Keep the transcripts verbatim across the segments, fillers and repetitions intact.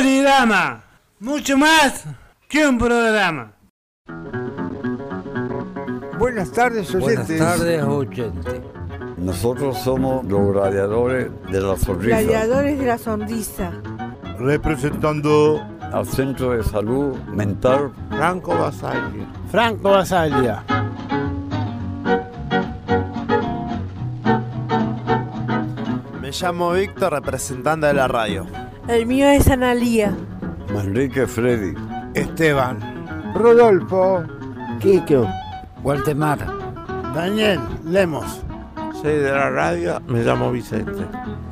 Polirama, mucho más que un programa. Buenas tardes, oyentes. Buenas tardes, oyentes. Nosotros somos los gladiadores de la sonrisa. Gladiadores de la sonrisa. Representando al Centro de Salud Mental Franco Basaglia. Franco Basaglia. Me llamo Víctor, representante de la radio. El mío es Analía. Manrique Freddy. Esteban. Rodolfo. Kiko. Waldemar. Daniel Lemos. Soy de la radio, me llamo Vicente.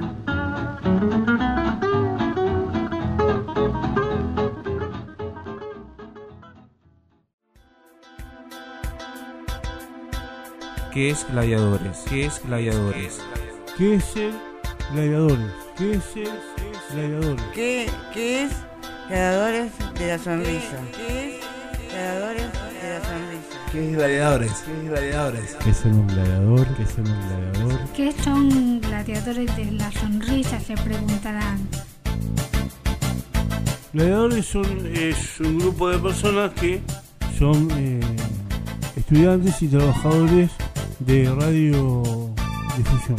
¿Qué es Gladiadores? ¿Qué es Gladiadores? ¿Qué es el Gladiadores? ¿Qué es el Gladiadores? ¿Qué, qué es Gladiadores de la sonrisa? ¿Qué es Gladiadores de la sonrisa? ¿Qué es Gladiadores? ¿Qué es Gladiadores? ¿Qué es un gladiador? ¿Qué es un gladiador? ¿Qué son Gladiadores de la sonrisa? Se preguntarán. Gladiadores son, es un grupo de personas que son eh, estudiantes y trabajadores de radiodifusión.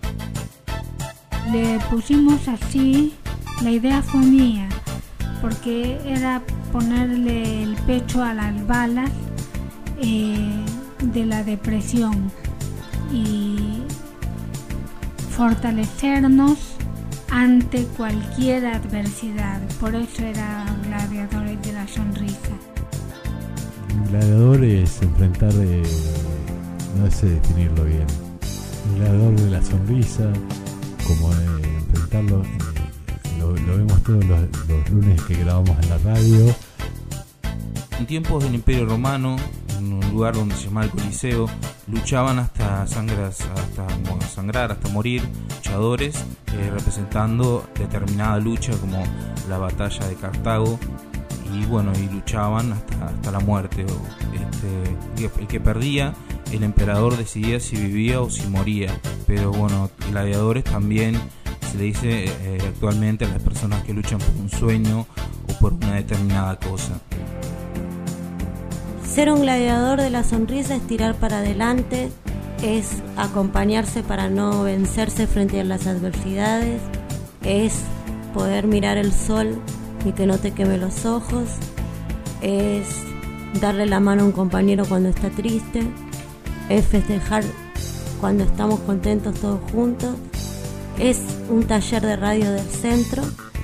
Le pusimos así, la idea fue mía, porque era ponerle el pecho a las balas eh, de la depresión y fortalecernos ante cualquier adversidad. Por eso era Gladiadores de la sonrisa. Un gladiador es enfrentar, eh, no sé definirlo bien, un gladiador de la sonrisa, como eh, enfrentarlo, eh, lo, lo vemos todos los, los lunes que grabamos en la radio. En tiempos del Imperio Romano, en un lugar donde se llamaba el Coliseo, luchaban hasta sangrar, hasta sangrar, hasta morir, luchadores eh, representando determinada lucha como la batalla de Cartago, y bueno, y luchaban hasta, hasta la muerte. Este, el que perdía, el emperador decidía si vivía o si moría. Pero bueno, gladiadores también se le dice eh, actualmente a las personas que luchan por un sueño o por una determinada cosa. Ser un gladiador de la sonrisa es tirar para adelante, es acompañarse para no vencerse frente a las adversidades, es poder mirar el sol y que no te queme los ojos, es darle la mano a un compañero cuando está triste, es festejar cuando estamos contentos todos juntos, es un taller de radio del centro.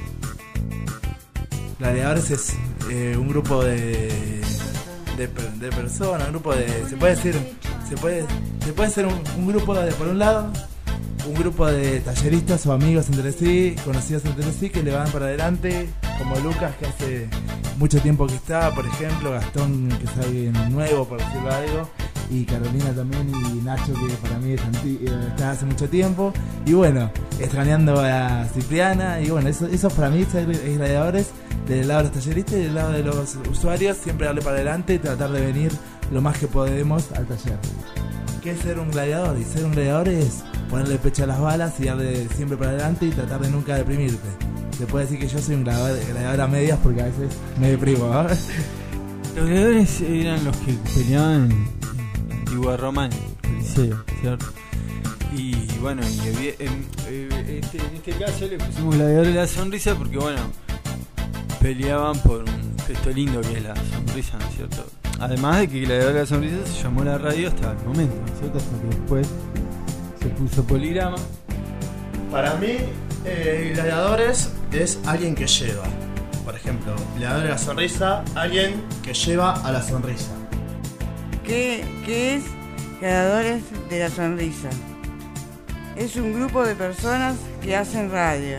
Gladiadores es eh, un grupo de, de, de personas, un grupo de, se puede decir, se puede, se puede ser un, un grupo de, por un lado, un grupo de talleristas o amigos entre sí, conocidos entre sí, que le van para adelante, como Lucas, que hace mucho tiempo que está, por ejemplo, Gastón, que es alguien nuevo, por decirlo algo, y Carolina también, y Nacho, que para mí es anti- está hace mucho tiempo, y bueno, extrañando a Cipriana, y bueno, eso, eso para mí es gladiadores, del lado de los talleristas y del lado de los usuarios, siempre darle para adelante y tratar de venir lo más que podemos al taller. ¿Qué es ser un gladiador? Y ser un gladiador es ponerle pecho a las balas y darle siempre para adelante y tratar de nunca deprimirte. Se puede decir que yo soy un gladiador, gladiador a medias porque a veces me deprimo, ¿no? Los gladiadores eran los que peleaban en la antigua Roma, en el Coliseo, ¿cierto? Y bueno, y en, en, este, en este caso le pusimos gladiadores de la sonrisa porque bueno, peleaban por un gesto lindo que es la sonrisa, ¿no es cierto? Además de que Gladiador de la sonrisa se llamó la radio hasta el momento, ¿no es cierto? Hasta que después se puso Polirama. Para mí, eh, Gladiadores es alguien que lleva. Por ejemplo, Gladiador de la sonrisa, alguien que lleva a la sonrisa. ¿Qué, qué es Gladiadores de la sonrisa? Es un grupo de personas que hacen radio.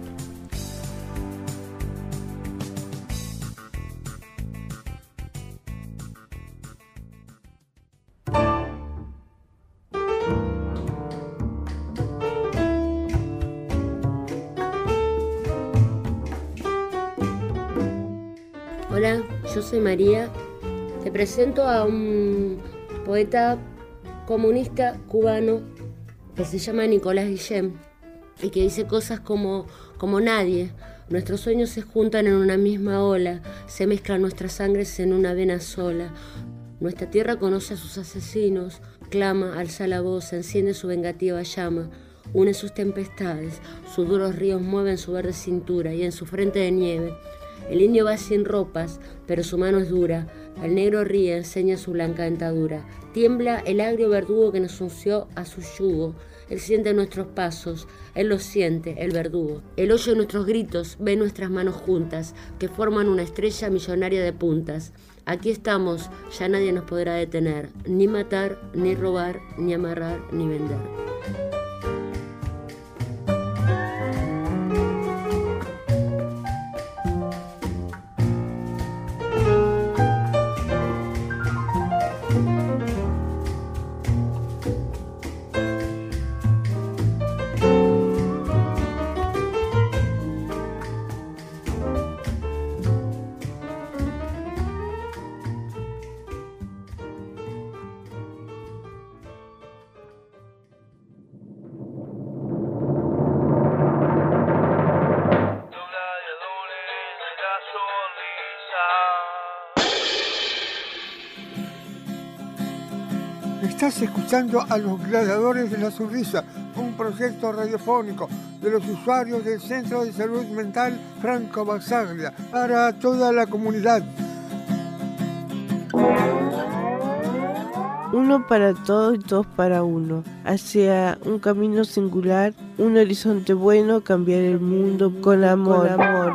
Hola, yo soy María. Te presento a un poeta comunista cubano que se llama Nicolás Guillem y que dice cosas como, como nadie, Nuestros sueños se juntan en una misma ola, se mezclan nuestras sangres en una vena sola. Nuestra tierra conoce a sus asesinos, clama, alza la voz, enciende su vengativa llama, une sus tempestades, sus duros ríos mueven su verde cintura y en su frente de nieve. El indio va sin ropas, pero su mano es dura, el negro ríe, enseña su blanca dentadura. Tiembla el agrio verdugo que nos unció a su yugo. Él siente nuestros pasos, él los siente, el verdugo. Él oye nuestros gritos, ve nuestras manos juntas, que forman una estrella millonaria de puntas. Aquí estamos, ya nadie nos podrá detener, ni matar, ni robar, ni amarrar, ni vender. Estás escuchando a los Gladiadores de la Sonrisa, un proyecto radiofónico de los usuarios del Centro de Salud Mental Franco Basaglia para toda la comunidad. Uno para todos y todos para uno, hacia un camino singular, un horizonte bueno, cambiar el mundo con amor. Con amor.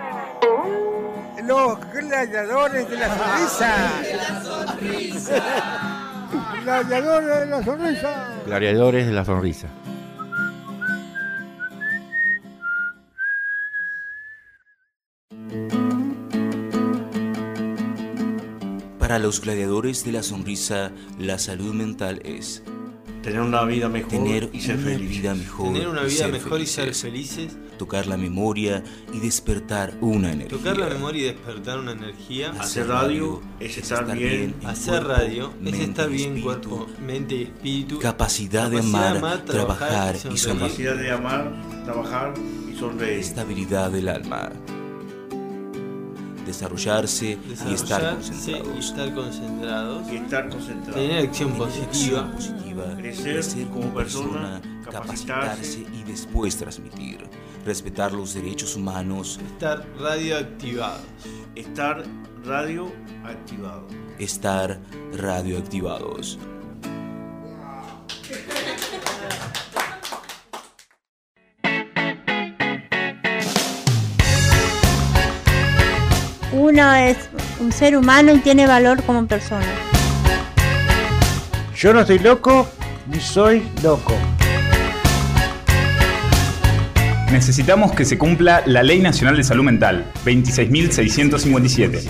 Los Gladiadores de la Sonrisa. Gladiadores de la Sonrisa. Gladiadores de la Sonrisa. Para los gladiadores de la sonrisa, la salud mental es tener una vida mejor tener y ser una feliz. vida mejor Tener una y vida ser mejor y felices. ser felices. Tocar la memoria y despertar una energía. Tocar la memoria y despertar una energía. Hacer radio es estar bien. en Hacer cuerpo, radio es mente estar y bien en espíritu. cuerpo, mente y espíritu. Capacidad de Capacidad amar, de amar, trabajar trabajar y y sonreír. sonreír. Capacidad de amar, trabajar y sonreír. Estabilidad del alma. Desarrollarse, y estar Desarrollarse y concentrados. estar concentrados. Y estar concentrado. Tener acción Tener positiva. acción positiva, Crecer como persona, capacitarse capacitarse y después transmitir. Respetar los derechos humanos. Estar radioactivados. Estar radio activado. Estar radioactivados. Uno es un ser humano y tiene valor como persona. Yo no estoy loco, ni soy loco. Necesitamos que se cumpla la Ley Nacional de Salud Mental, veintiséis mil seiscientos cincuenta y siete.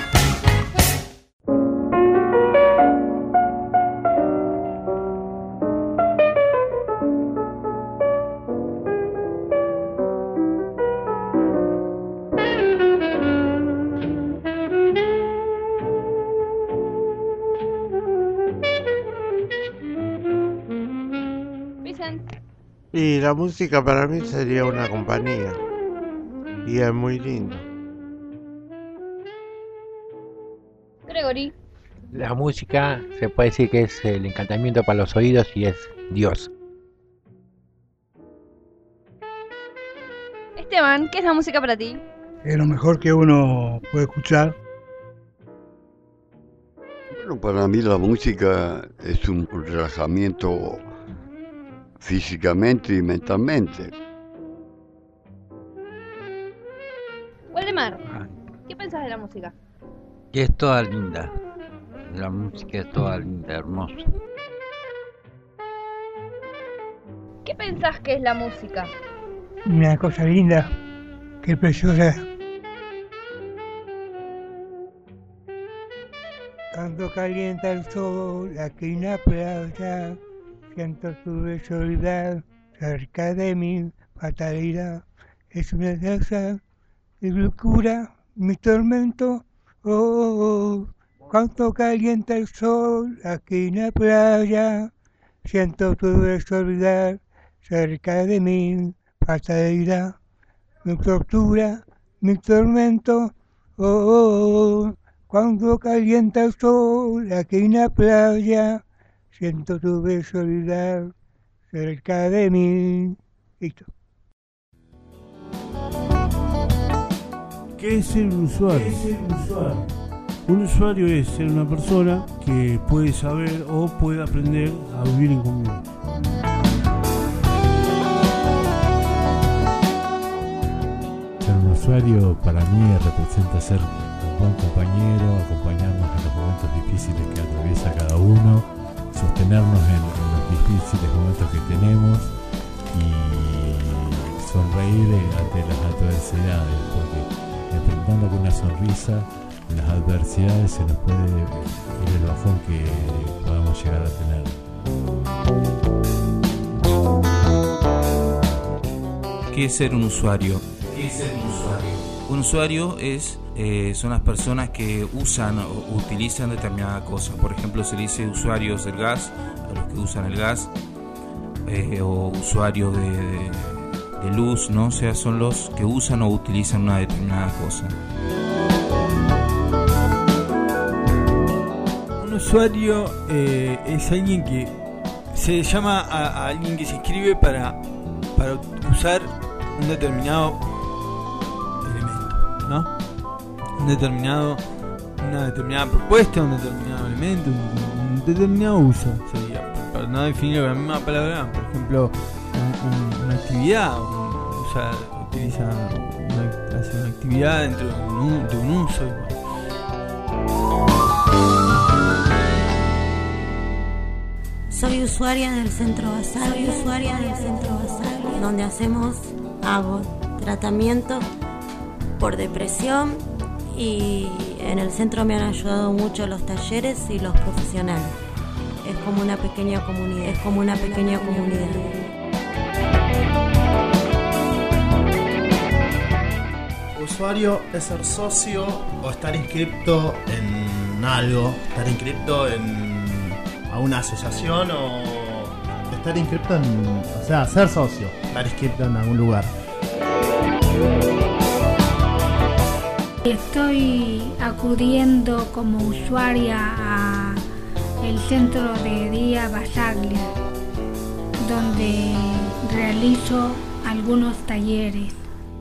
Y la música para mí sería una compañía. Y es muy lindo. Gregory. La música se puede decir que es el encantamiento para los oídos y es Dios. Esteban, ¿qué es la música para ti? Es lo mejor que uno puede escuchar. Bueno, para mí la música es un relajamiento físicamente y mentalmente. Waldemar, ¿qué pensás de la música? Que es toda linda. La música es toda linda, hermosa. ¿Qué pensás que es la música? Una cosa linda, que preciosa. Cuando calienta el sol aquí en la playa, siento tu soledad cerca de mi fatalidad. Es una danza de locura, mi tormento. Oh, oh, oh. Cuando calienta el sol aquí en la playa, siento tu soledad cerca de mi fatalidad. mi tortura, mi tormento. Oh, oh, oh, cuando calienta el sol aquí en la playa, siento tu visualidad cerca de mí. Listo. ¿Qué es ser un usuario? ¿Qué es ser un usuario? Un usuario es ser una persona que puede saber o puede aprender a vivir en comunidad. Ser un usuario para mí representa ser un buen compañero, acompañarnos en los momentos difíciles que atraviesa cada uno, sostenernos en, en los difíciles momentos que tenemos y sonreír ante las adversidades, porque enfrentando con una sonrisa las adversidades se nos puede ir el bajón que podamos llegar a tener. ¿Qué es ser un usuario? ¿Qué es ser un usuario? Un usuario es, eh, son las personas que usan o utilizan determinada cosa. Por ejemplo, se le dice usuarios del gas a los que usan el gas, eh, o usuarios de, de, de luz, ¿no? O sea, son los que usan o utilizan una determinada cosa. Un usuario eh, es alguien que se llama a, a alguien que se inscribe para, para usar un determinado elemento, ¿no? Un determinado, una determinada propuesta, un determinado elemento, un, un determinado uso sería, para no definirlo con la misma palabra. Por ejemplo, un, un, una actividad, un, o sea, utiliza una, hace una actividad dentro de un, de un uso. Soy usuaria del Centro Basal, soy usuaria del Centro Basal, donde hacemos, hago tratamiento por depresión, y en el centro me han ayudado mucho los talleres y los profesionales. Es como una pequeña comunidad, es como una pequeña comunidad. Usuario es ser socio o estar inscripto en algo, estar inscripto en a una asociación o estar inscripto en, o sea, ser socio, estar inscripto en algún lugar. Estoy acudiendo como usuaria a el centro de día Basaglia, donde realizo algunos talleres.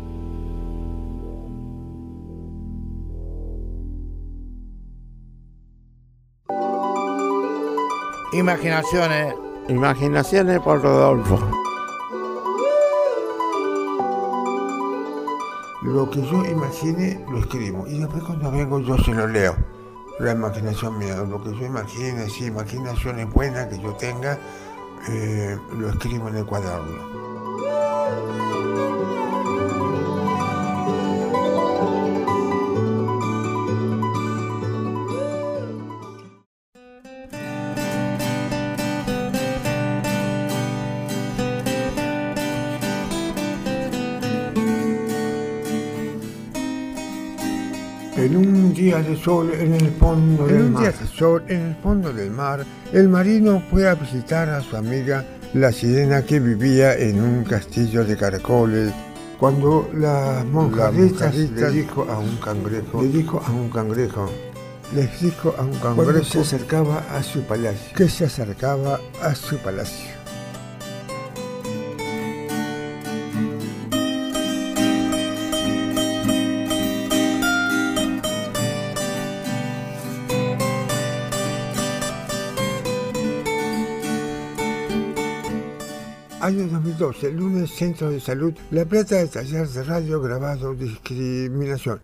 Imaginaciones. Imaginaciones por Rodolfo. Lo que yo imagine lo escribo y después cuando vengo yo se lo leo. La imaginación mía, lo que yo imagine, si imaginaciones buenas que yo tenga, eh, lo escribo en el cuaderno. En un día de sol en el fondo del mar. En un día de sol en el fondo del mar, el marino fue a visitar a su amiga la sirena que vivía en un castillo de caracoles. Cuando la monjarita le dijo a un cangrejo, le dijo a un cangrejo, les dijo a un cangrejo que se acercaba a su palacio, que se acercaba a su palacio. Año dos mil doce, lunes, Centro de Salud La Plata, de taller de radio grabado Discriminación.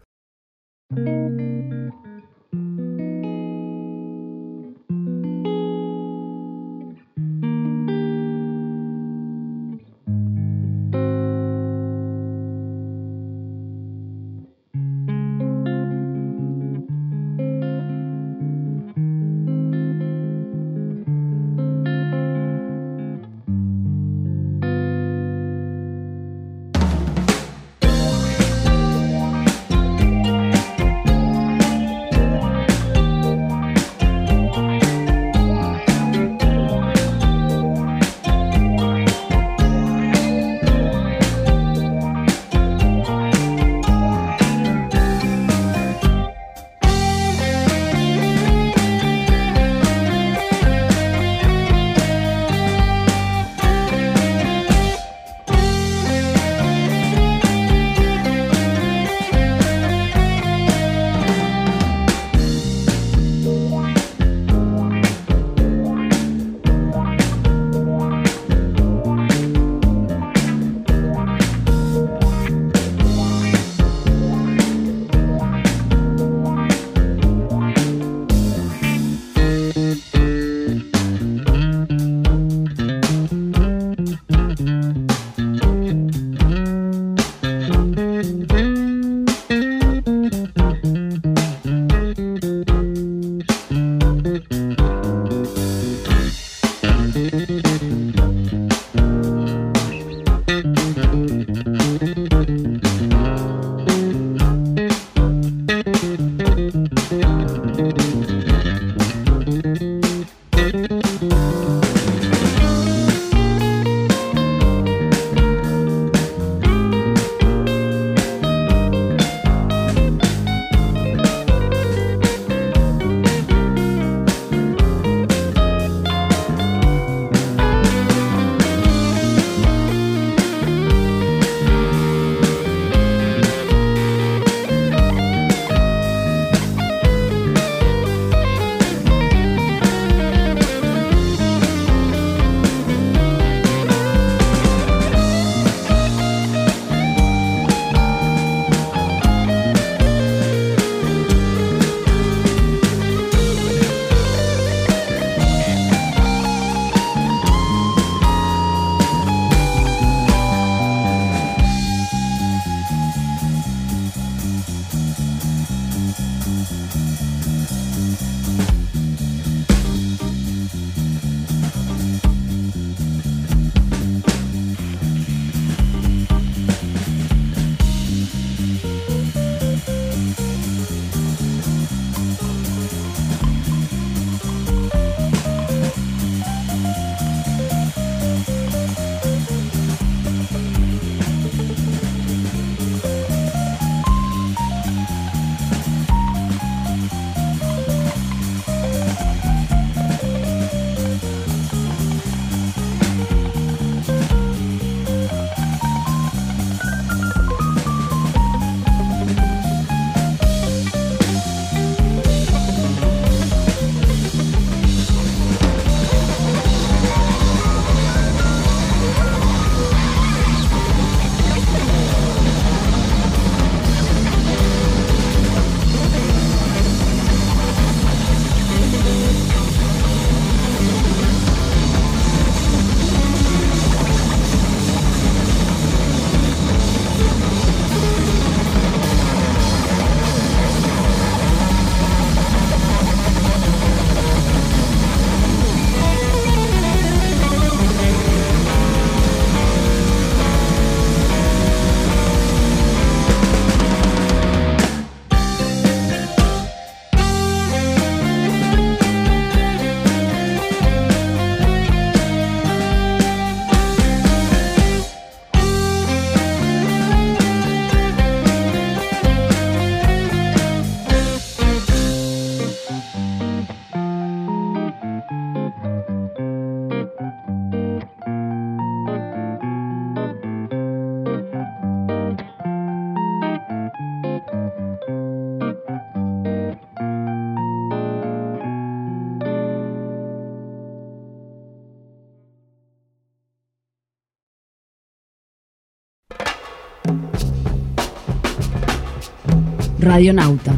Radionauta.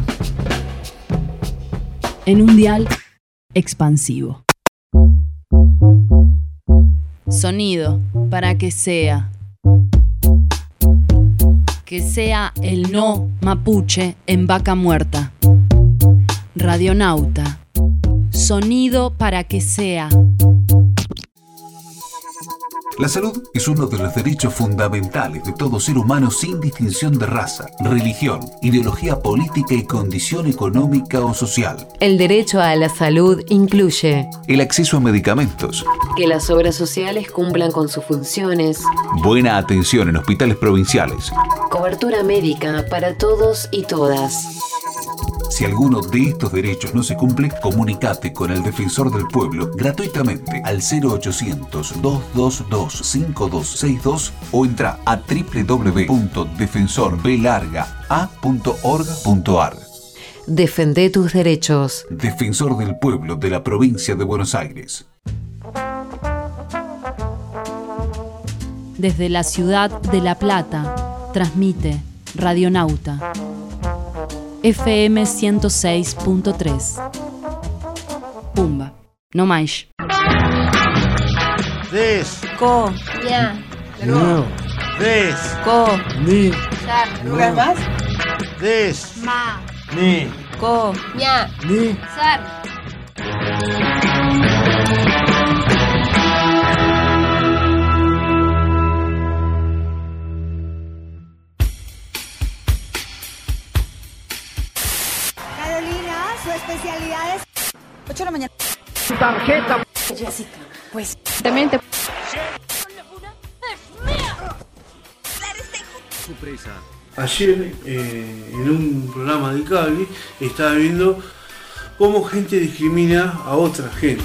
En un dial expansivo. Sonido para que sea. Que sea el no mapuche en Vaca Muerta. Radionauta. Sonido para que sea. La salud es uno de los derechos fundamentales de todo ser humano sin distinción de raza, religión, ideología política y condición económica o social. El derecho a la salud incluye el acceso a medicamentos, que las obras sociales cumplan con sus funciones, buena atención en hospitales provinciales, cobertura médica para todos y todas. Si alguno de estos derechos no se cumple, comunicate con el Defensor del Pueblo gratuitamente al cero ochocientos, doscientos veintidós, cincuenta y dos sesenta y dos o entra a doble u doble u doble u punto defensor b larga a punto org punto a r. Defende tus derechos. Defensor del Pueblo de la Provincia de Buenos Aires. Desde la ciudad de La Plata, transmite Radionauta. F M ciento seis punto tres. Pumba. No más. Des. Co. Ya. No. Des. Co. Ni. Sar. ¿Lugar más? Des. Ma. Ni. Co. Ya. Ni. Sar. Especialidades. ocho de la mañana. Tarjeta. Jessica. Pues. También te. Ayer, eh, en un programa de cable, estaba viendo cómo gente discrimina a otra gente.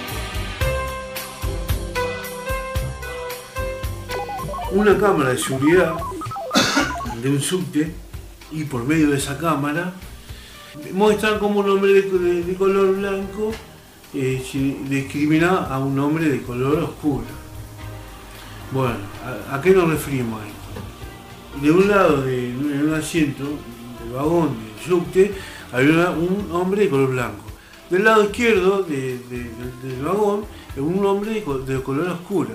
Una cámara de seguridad de un subte, y por medio de esa cámara muestran cómo un hombre de, de, de color blanco eh, discrimina a un hombre de color oscuro. Bueno, ¿a, a qué nos referimos a esto? De un lado, de, en un asiento del vagón del subte, había un hombre de color blanco. Del lado izquierdo de, de, de, del vagón, un hombre de, de color oscuro.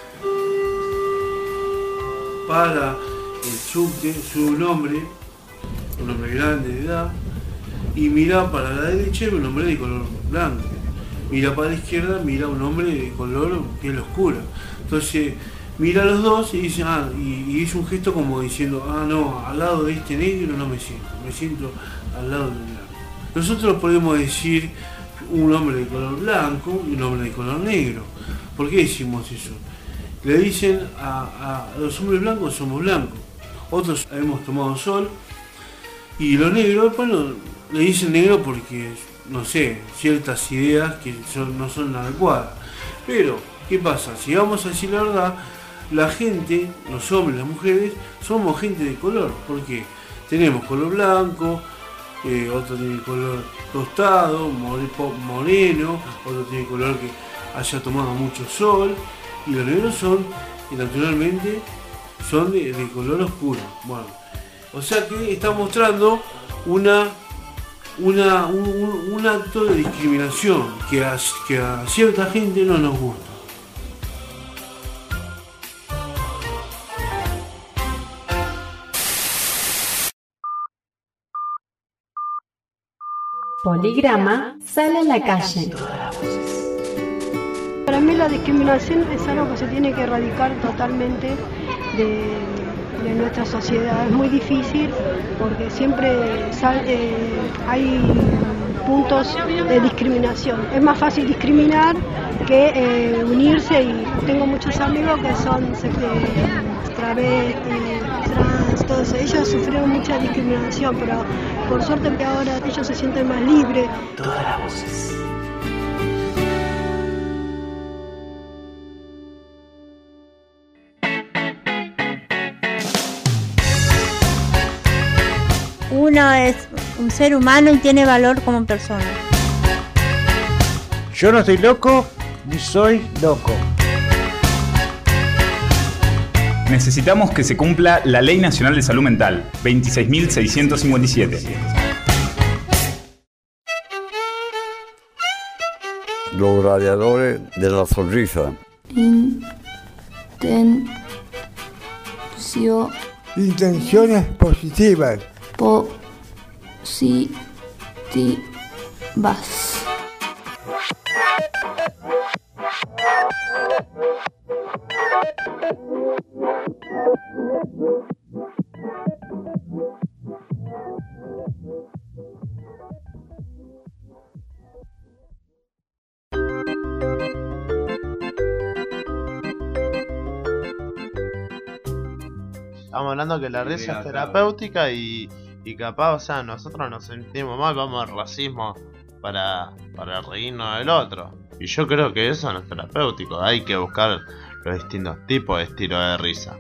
Para el subte sube un hombre, un hombre grande de edad, y mira para la derecha un hombre de color blanco. Mira para la izquierda, mira un hombre de color piel oscura. Entonces mira a los dos y dice, ah, y, y hizo un gesto como diciendo, ah no, al lado de este negro no me siento, me siento al lado del blanco. Nosotros podemos decir un hombre de color blanco y un hombre de color negro. ¿Por qué decimos eso? Le dicen a, a los hombres blancos somos blancos, otros hemos tomado sol, y los negros, bueno, le dicen negro porque, no sé, ciertas ideas que son, no son adecuadas. Pero, ¿qué pasa? Si vamos a decir la verdad, la gente, los hombres, las mujeres, somos gente de color. ¿Por qué? Tenemos color blanco, eh, otro tiene color tostado, moreno, otro tiene color que haya tomado mucho sol, y los negros son, y naturalmente, son de, de color oscuro. Bueno, o sea que está mostrando una Una, un, un acto de discriminación que a, que a cierta gente no nos gusta. Poligrama sale a la calle. Para mí la discriminación es algo que se tiene que erradicar totalmente de, de nuestra sociedad. Es muy difícil porque siempre sal, eh, hay puntos de discriminación. Es más fácil discriminar que eh, unirse, y tengo muchos amigos que son eh, travestis, trans, todos ellos sufrieron mucha discriminación, pero por suerte que ahora ellos se sienten más libres. Todas las voces. Uno es un ser humano y tiene valor como persona. Yo no estoy loco, ni soy loco. Necesitamos que se cumpla la Ley Nacional de Salud Mental, veintiséis mil seiscientos cincuenta y siete. Los radiadores de la sonrisa. Intencio... Intenciones positivas. Positivas. Estamos hablando que la risa es terapéutica y, y capaz, o sea, nosotros nos sentimos mal, vamos al racismo para, para reírnos del otro. Y yo creo que eso no es terapéutico, hay que buscar los distintos tipos de estilos de risa.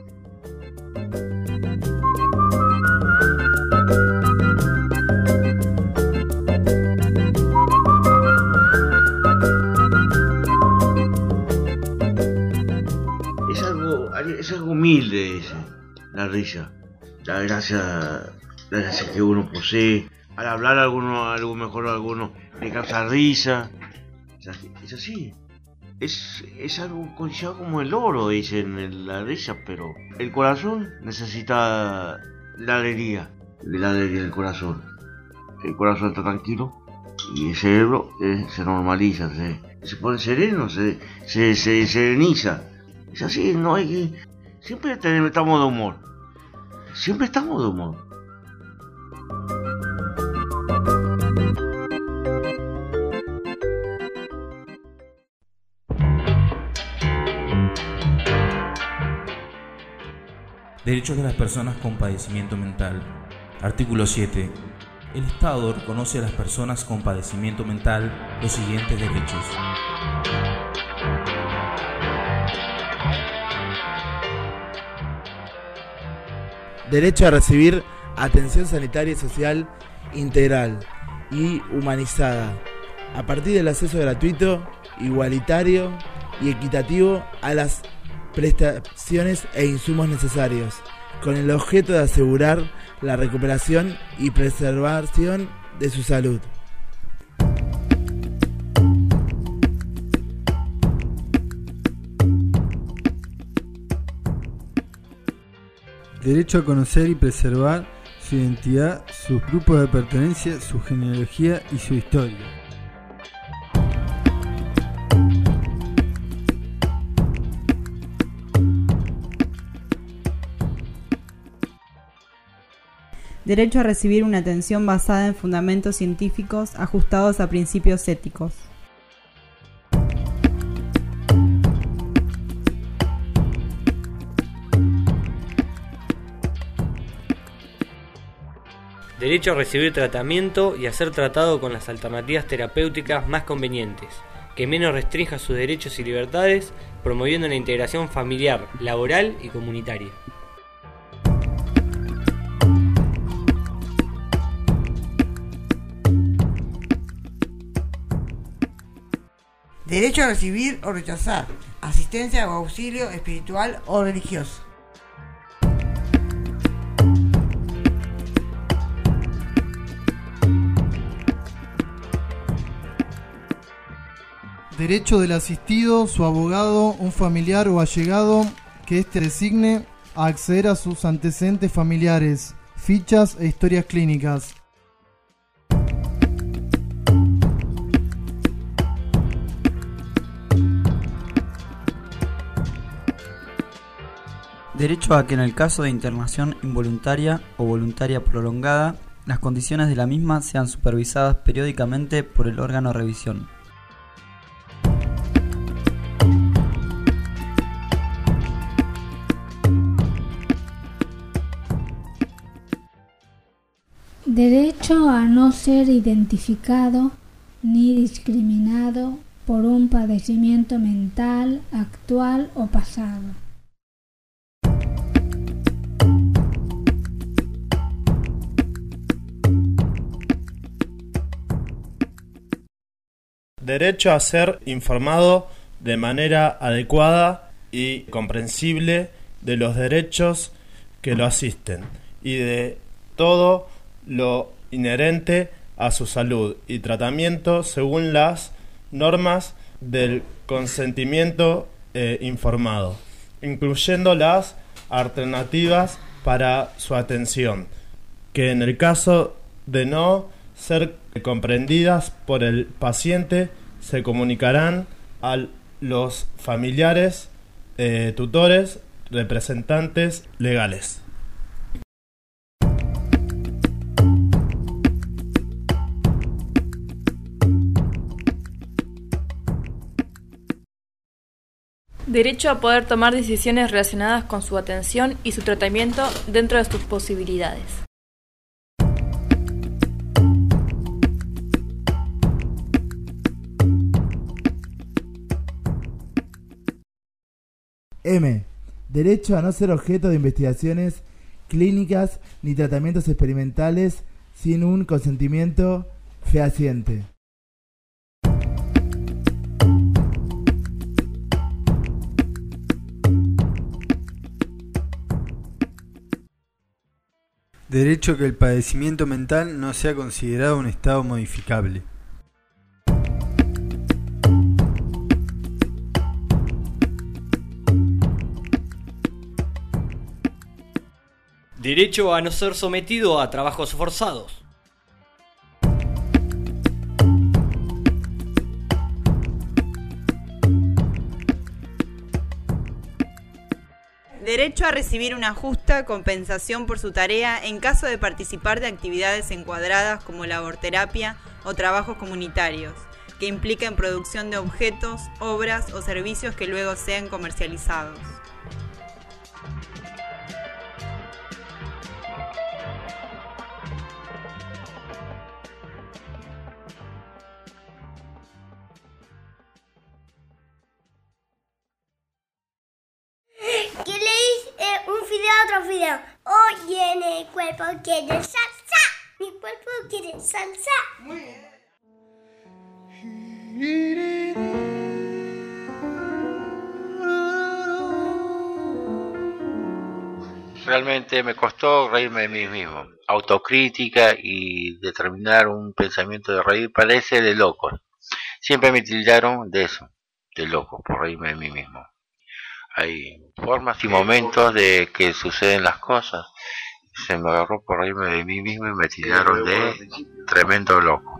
Es algo, es algo humilde ese, la risa, la gracia, la gracia que uno posee. Al hablar alguno, algo mejor a alguno le causa risa. Es así. Es, es algo conllevado como el oro, dicen, en la risa, pero el corazón necesita la alegría, la alegría del corazón. El corazón está tranquilo y el cerebro eh, se normaliza, se, se pone sereno, se, se, se sereniza. Es así, no hay que... Siempre tenemos, estamos de humor. Siempre estamos de humor. Derechos de las personas con padecimiento mental. Artículo siete. El Estado reconoce a las personas con padecimiento mental los siguientes derechos. Derecho a recibir atención sanitaria y social integral y humanizada, a partir del acceso gratuito, igualitario y equitativo a las prestaciones e insumos necesarios, con el objeto de asegurar la recuperación y preservación de su salud. Derecho a conocer y preservar su identidad, sus grupos de pertenencia, su genealogía y su historia. Derecho a recibir una atención basada en fundamentos científicos ajustados a principios éticos. Derecho a recibir tratamiento y a ser tratado con las alternativas terapéuticas más convenientes, que menos restrinja sus derechos y libertades, promoviendo la integración familiar, laboral y comunitaria. Derecho a recibir o rechazar asistencia o auxilio espiritual o religioso. Derecho del asistido, su abogado, un familiar o allegado que éste designe a acceder a sus antecedentes familiares, fichas e historias clínicas. Derecho a que en el caso de internación involuntaria o voluntaria prolongada, las condiciones de la misma sean supervisadas periódicamente por el órgano de revisión. Derecho a no ser identificado ni discriminado por un padecimiento mental actual o pasado. Derecho a ser informado de manera adecuada y comprensible de los derechos que lo asisten y de todo lo inherente a su salud y tratamiento según las normas del consentimiento eh, informado, incluyendo las alternativas para su atención, que en el caso de no ser comprendidas por el paciente se comunicarán a los familiares, eh, tutores, representantes legales. Derecho a poder tomar decisiones relacionadas con su atención y su tratamiento dentro de sus posibilidades. M. Derecho a no ser objeto de investigaciones clínicas ni tratamientos experimentales sin un consentimiento fehaciente. Derecho a que el padecimiento mental no sea considerado un estado modificable. Derecho a no ser sometido a trabajos forzados. Derecho a recibir una justa compensación por su tarea en caso de participar de actividades encuadradas como laborterapia o trabajos comunitarios, que impliquen producción de objetos, obras o servicios que luego sean comercializados. ¿Qué le dice eh, un fideo a otro fideo? Oye, mi cuerpo quiere salsa. Mi cuerpo quiere salsa. Muy bien. Realmente me costó reírme de mí mismo. Autocrítica y determinar un pensamiento de reír parece de locos. Siempre me tildaron de eso, de loco, por reírme de mí mismo. Hay formas y momentos de que suceden las cosas. Se me agarró por reírme de mí mismo y me tildaron de tremendo loco.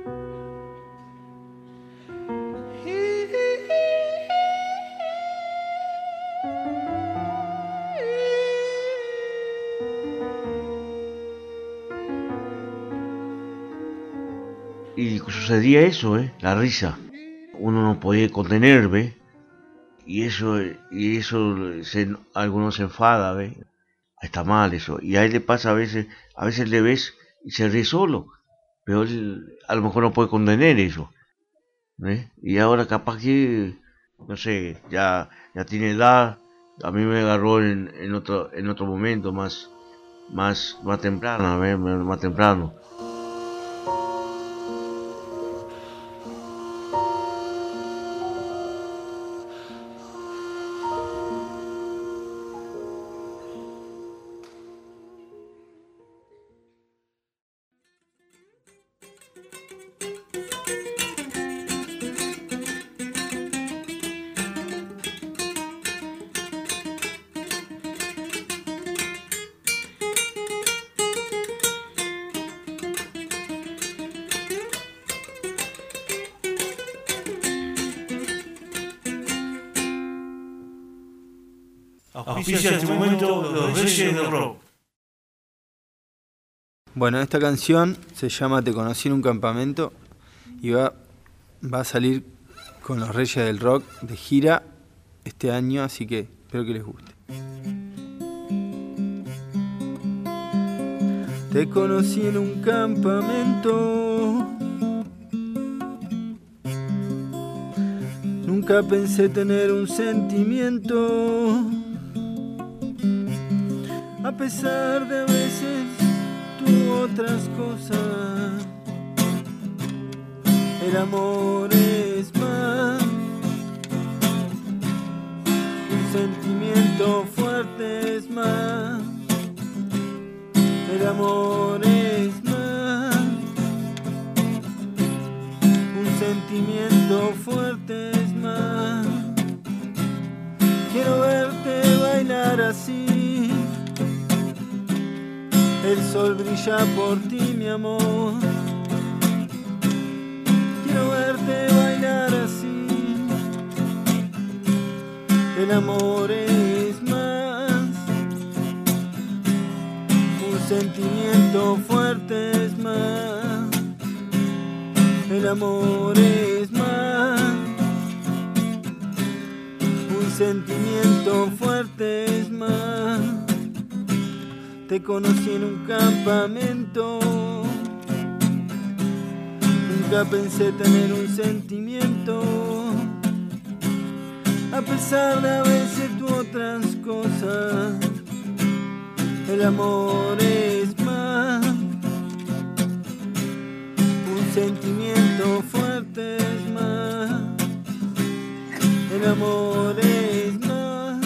Y sucedía eso, ¿eh? La risa. Uno no podía contener, ¿ves? Y eso, y eso se, algunos se enfada, ¿ves? Está mal eso. Y a él le pasa a veces, a veces le ves y se ríe solo. Pero él a lo mejor no puede contener eso, ¿ves? Y ahora capaz que, no sé, ya, ya tiene edad. A mí me agarró en, en otro, en otro momento más, más, más temprano, ¿ves? Más temprano. Auspicia en este momento los Reyes del Rock. Bueno, esta canción se llama Te conocí en un campamento y va, va a salir con los Reyes del Rock de gira este año, así que espero que les guste. Te conocí en un campamento, nunca pensé tener un sentimiento. A pesar de a veces tú otras cosas, el amor es más, un sentimiento fuerte ella por ti, mi amor. Quiero verte bailar así. El amor es más, un sentimiento fuerte es más. El amor es más, un sentimiento fuerte es más. Te conocí en un campamento, nunca pensé tener un sentimiento, a pesar de a veces tú otras cosas. El amor es más, un sentimiento fuerte es más. El amor es más,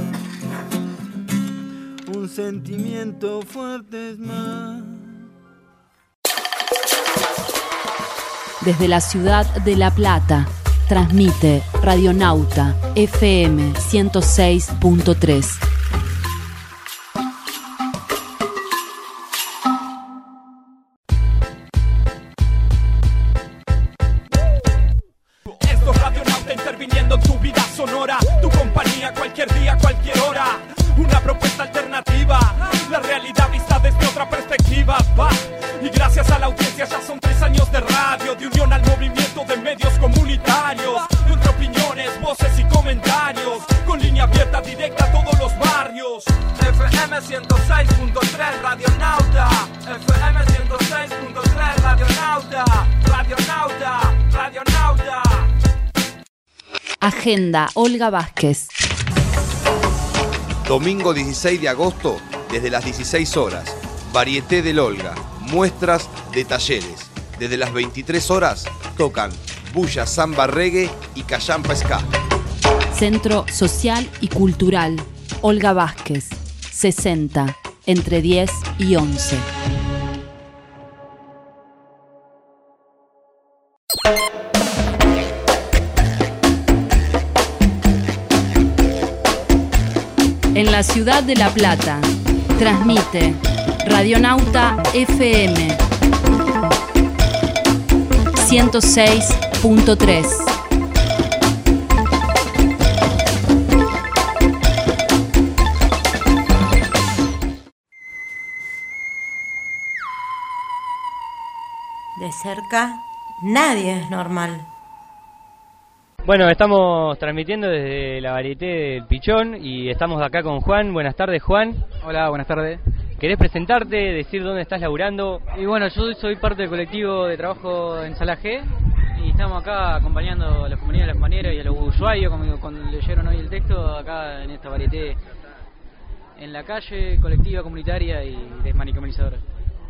un sentimiento fuerte es más. Desde la ciudad de La Plata, transmite Radionauta F M ciento seis punto tres. Esto es Radionauta interviniendo en tu vida sonora, tu compañía cualquier día, cualquier hora. Una propuesta alternativa, la realidad vista desde otra perspectiva. Va. Y gracias a la audiencia ya son tres años de radio, de unión al movimiento de medios comunitarios, de entre opiniones, voces y comentarios, con línea abierta directa a todos los barrios. F M ciento seis punto tres Radionauta, F M ciento seis punto tres Radionauta, Radionauta, Radionauta. Agenda Olga Vázquez. Domingo dieciséis de agosto, desde las dieciséis horas, Varieté del Olga, muestras de talleres. Desde las veintitrés horas tocan bulla, samba, reggae y callampa ska. Centro Social y Cultural Olga Vázquez, sesenta, entre diez y once. En la ciudad de La Plata, transmite Radionauta F M ciento seis punto tres. De cerca, nadie es normal. Bueno, estamos transmitiendo desde la Varieté del Pichón y estamos acá con Juan. Buenas tardes, Juan. Hola, buenas tardes. ¿Querés presentarte, decir dónde estás laburando? Y bueno, yo soy parte del colectivo de trabajo en Sala G y estamos acá acompañando a los compañeros, a las compañeras y a los usuarios, como cuando leyeron hoy el texto, acá en esta Varieté en la calle, colectiva, comunitaria y desmanicomializadora.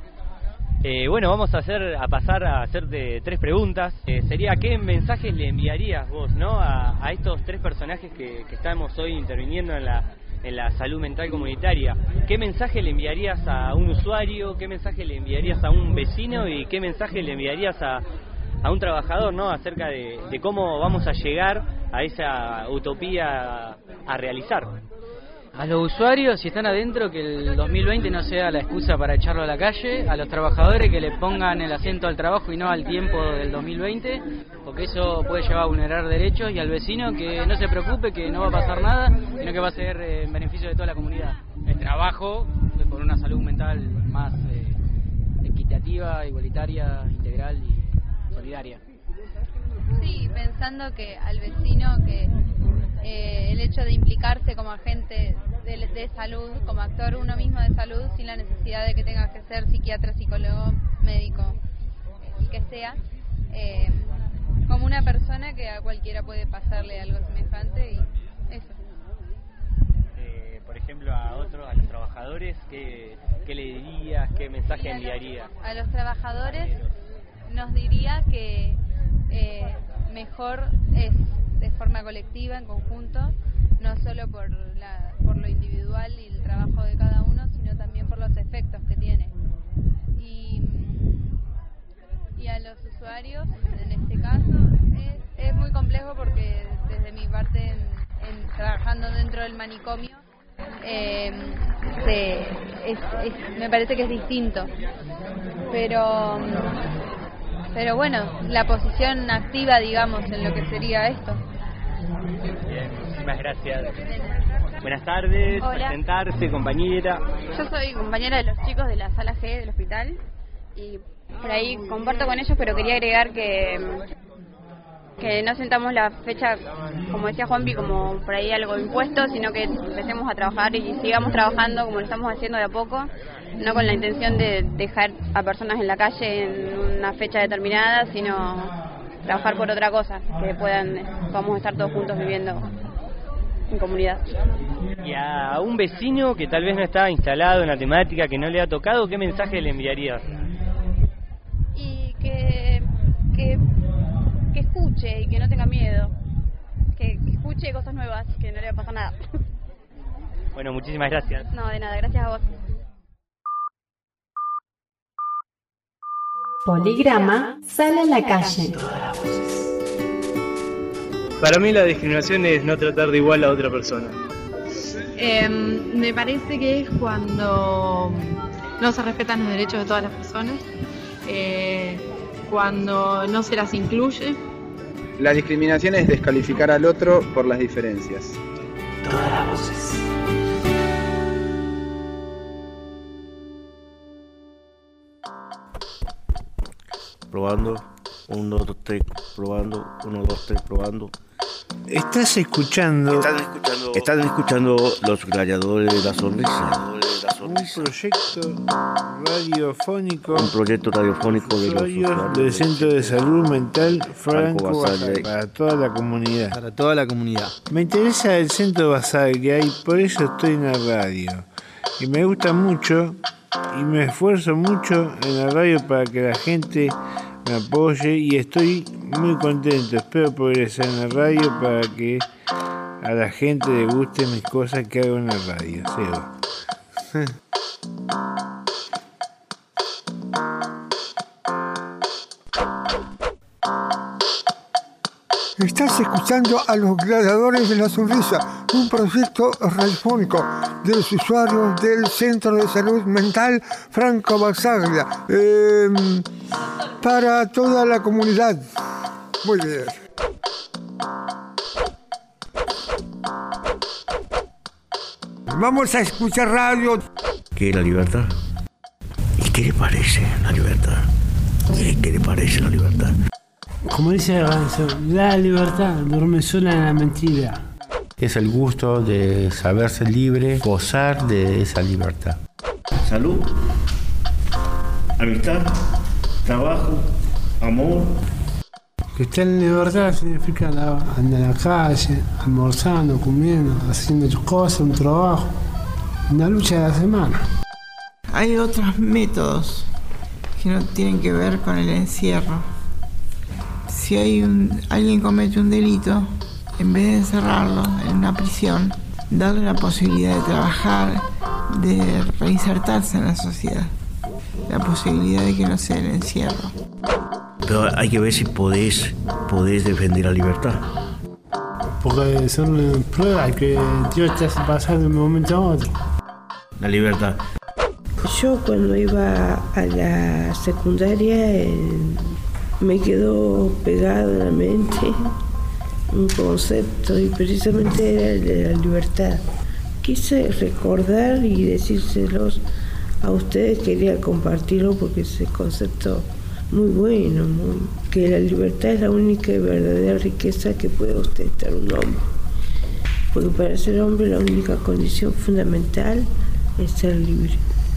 Eh, bueno, vamos a hacer a pasar a hacerte tres preguntas. Eh, sería, ¿qué mensajes le enviarías vos, no, a, a estos tres personajes que, que estamos hoy interviniendo en la en la salud mental comunitaria? ¿Qué mensaje le enviarías a un usuario? ¿Qué mensaje le enviarías a un vecino? ¿Y qué mensaje le enviarías a, a un trabajador, no, acerca de, de cómo vamos a llegar a esa utopía a realizar? A los usuarios, si están adentro, que el dos mil veinte no sea la excusa para echarlo a la calle. A los trabajadores, que le pongan el acento al trabajo y no al tiempo del dos mil veinte, porque eso puede llevar a vulnerar derechos. Y al vecino, que no se preocupe, que no va a pasar nada, sino que va a ser en beneficio de toda la comunidad. El trabajo por una salud mental más eh, equitativa, igualitaria, integral y solidaria. Sí, pensando que al vecino, que eh, el hecho de implicarse como agente de, de salud, como actor uno mismo de salud, sin la necesidad de que tenga que ser psiquiatra, psicólogo, médico, el que sea, eh, como una persona que a cualquiera puede pasarle algo semejante, y eso. Eh, por ejemplo, a otros, a los trabajadores, ¿qué, qué le dirías, qué mensaje enviarías? A los trabajadores nos diría que eh, mejor es de forma colectiva, en conjunto, no solo por, la, por lo individual y el trabajo de cada uno, sino también por los efectos que tiene. Y, y a los usuarios, en este caso, es, es muy complejo porque desde mi parte, en, en, trabajando dentro del manicomio, eh, se, es, es, me parece que es distinto. Pero, pero bueno, la posición activa, digamos, en lo que sería esto. Bien, muchísimas gracias. Buenas tardes, Hola. Presentarse, compañera. Yo soy compañera de los chicos de la sala G del hospital y por ahí comparto con ellos, pero quería agregar que que no sentamos la fecha, como decía Juanpi, como por ahí algo impuesto, sino que empecemos a trabajar y sigamos trabajando como lo estamos haciendo de a poco, no con la intención de dejar a personas en la calle en una fecha determinada, sino trabajar por otra cosa, que puedan, podamos estar todos juntos viviendo en comunidad. Y a un vecino que tal vez no está instalado en la temática, que no le ha tocado, ¿qué mensaje le enviarías? Y que, que, que escuche y que no tenga miedo, que, que escuche cosas nuevas, que no le va a pasar nada. Bueno, muchísimas gracias. No, de nada, gracias a vos. Poligrama sale a la calle. Para mí la discriminación es no tratar de igual a otra persona. Eh, me parece que es cuando no se respetan los derechos de todas las personas, eh, cuando no se las incluye. La discriminación es descalificar al otro por las diferencias. Todas las voces. Probando, uno, dos, tres, probando, uno, dos, tres, probando. Estás escuchando. Están escuchando. Están escuchando Los Gladiadores de la Sonrisa. Un proyecto radiofónico. Un proyecto radiofónico de los usuarios del Centro de Salud Mental Franco Franco Basaglia Basaglia. para toda la comunidad. Para toda la comunidad. Me interesa el Centro Basaglia y por eso estoy en la radio. Y me gusta mucho y me esfuerzo mucho en la radio para que la gente me apoye y estoy muy contento. Espero progresar en la radio para que a la gente le gusten mis cosas que hago en la radio. Seba. Estás escuchando a Los Gladiadores de la Sonrisa, un proyecto radiofónico de los usuarios del Centro de Salud Mental Franco Basaglia, eh, para toda la comunidad. Muy bien. Vamos a escuchar radio. ¿Qué es la libertad? ¿Y qué le parece la libertad? ¿Y qué le parece la libertad? Como dice la canción, la libertad duerme sola en la mentira. Es el gusto de saberse libre, gozar de esa libertad. Salud, amistad, trabajo, amor. Que estar en libertad significa andar en la calle, almorzando, comiendo, haciendo tus cosas, un trabajo, una lucha de la semana. Hay otros métodos que no tienen que ver con el encierro. Si hay un, alguien comete un delito, en vez de encerrarlo en una prisión, darle la posibilidad de trabajar, de reinsertarse en la sociedad, la posibilidad de que no sea el encierro. Pero hay que ver si podés, podés defender la libertad. Porque son pruebas que Dios te hace pasar de un momento a otro. La libertad. Yo cuando iba a la secundaria eh, me quedó pegado en la mente un concepto y precisamente era el de la libertad. Quise recordar y decírselos a ustedes, quería compartirlo porque ese concepto muy bueno, muy, que la libertad es la única y verdadera riqueza que puede ostentar un hombre. Porque para ser hombre la única condición fundamental es ser libre.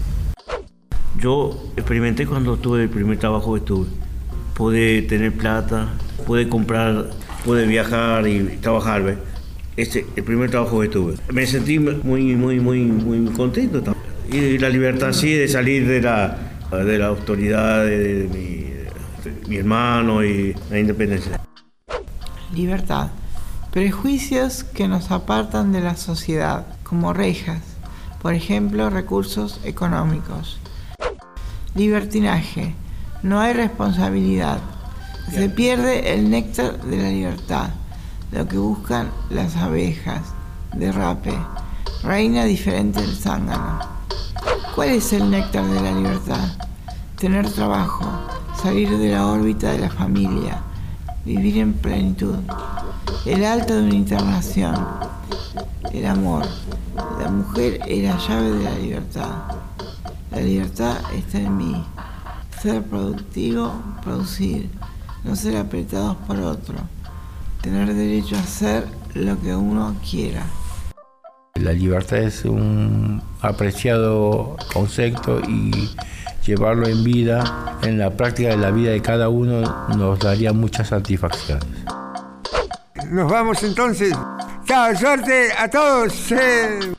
Yo experimenté cuando tuve el primer trabajo que tuve. Pude tener plata, pude comprar, pude viajar y trabajar, ¿ves? Este, el primer trabajo que tuve. Me sentí muy, muy, muy, muy contento también. Y la libertad sí de salir de la, de la autoridad de, de, mi, de mi hermano y la independencia. Libertad. Prejuicios que nos apartan de la sociedad, como rejas, por ejemplo, recursos económicos. Libertinaje. No hay responsabilidad. Se pierde el néctar de la libertad, lo que buscan las abejas. Derrape. reina diferente el zángano. ¿Cuál es el néctar de la libertad? Tener trabajo, salir de la órbita de la familia, vivir en plenitud, el alto de una internación, el amor. La mujer es la llave de la libertad. La libertad está en mí. Ser productivo, producir, no ser apretados por otro, tener derecho a hacer lo que uno quiera. La libertad es un apreciado concepto y llevarlo en vida, en la práctica de la vida de cada uno, nos daría muchas satisfacciones. Nos vamos entonces. ¡Chao, suerte a todos! Eh.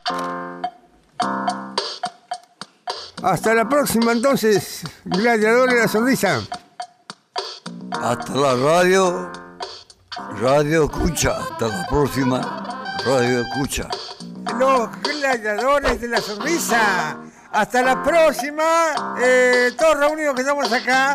Hasta la próxima entonces, Gladiadores de la Sonrisa. Hasta la radio, Radio Escucha. Hasta la próxima, Radio Escucha. Los Gladiadores de la Sonrisa. Hasta la próxima. Eh, todos reunidos que estamos acá.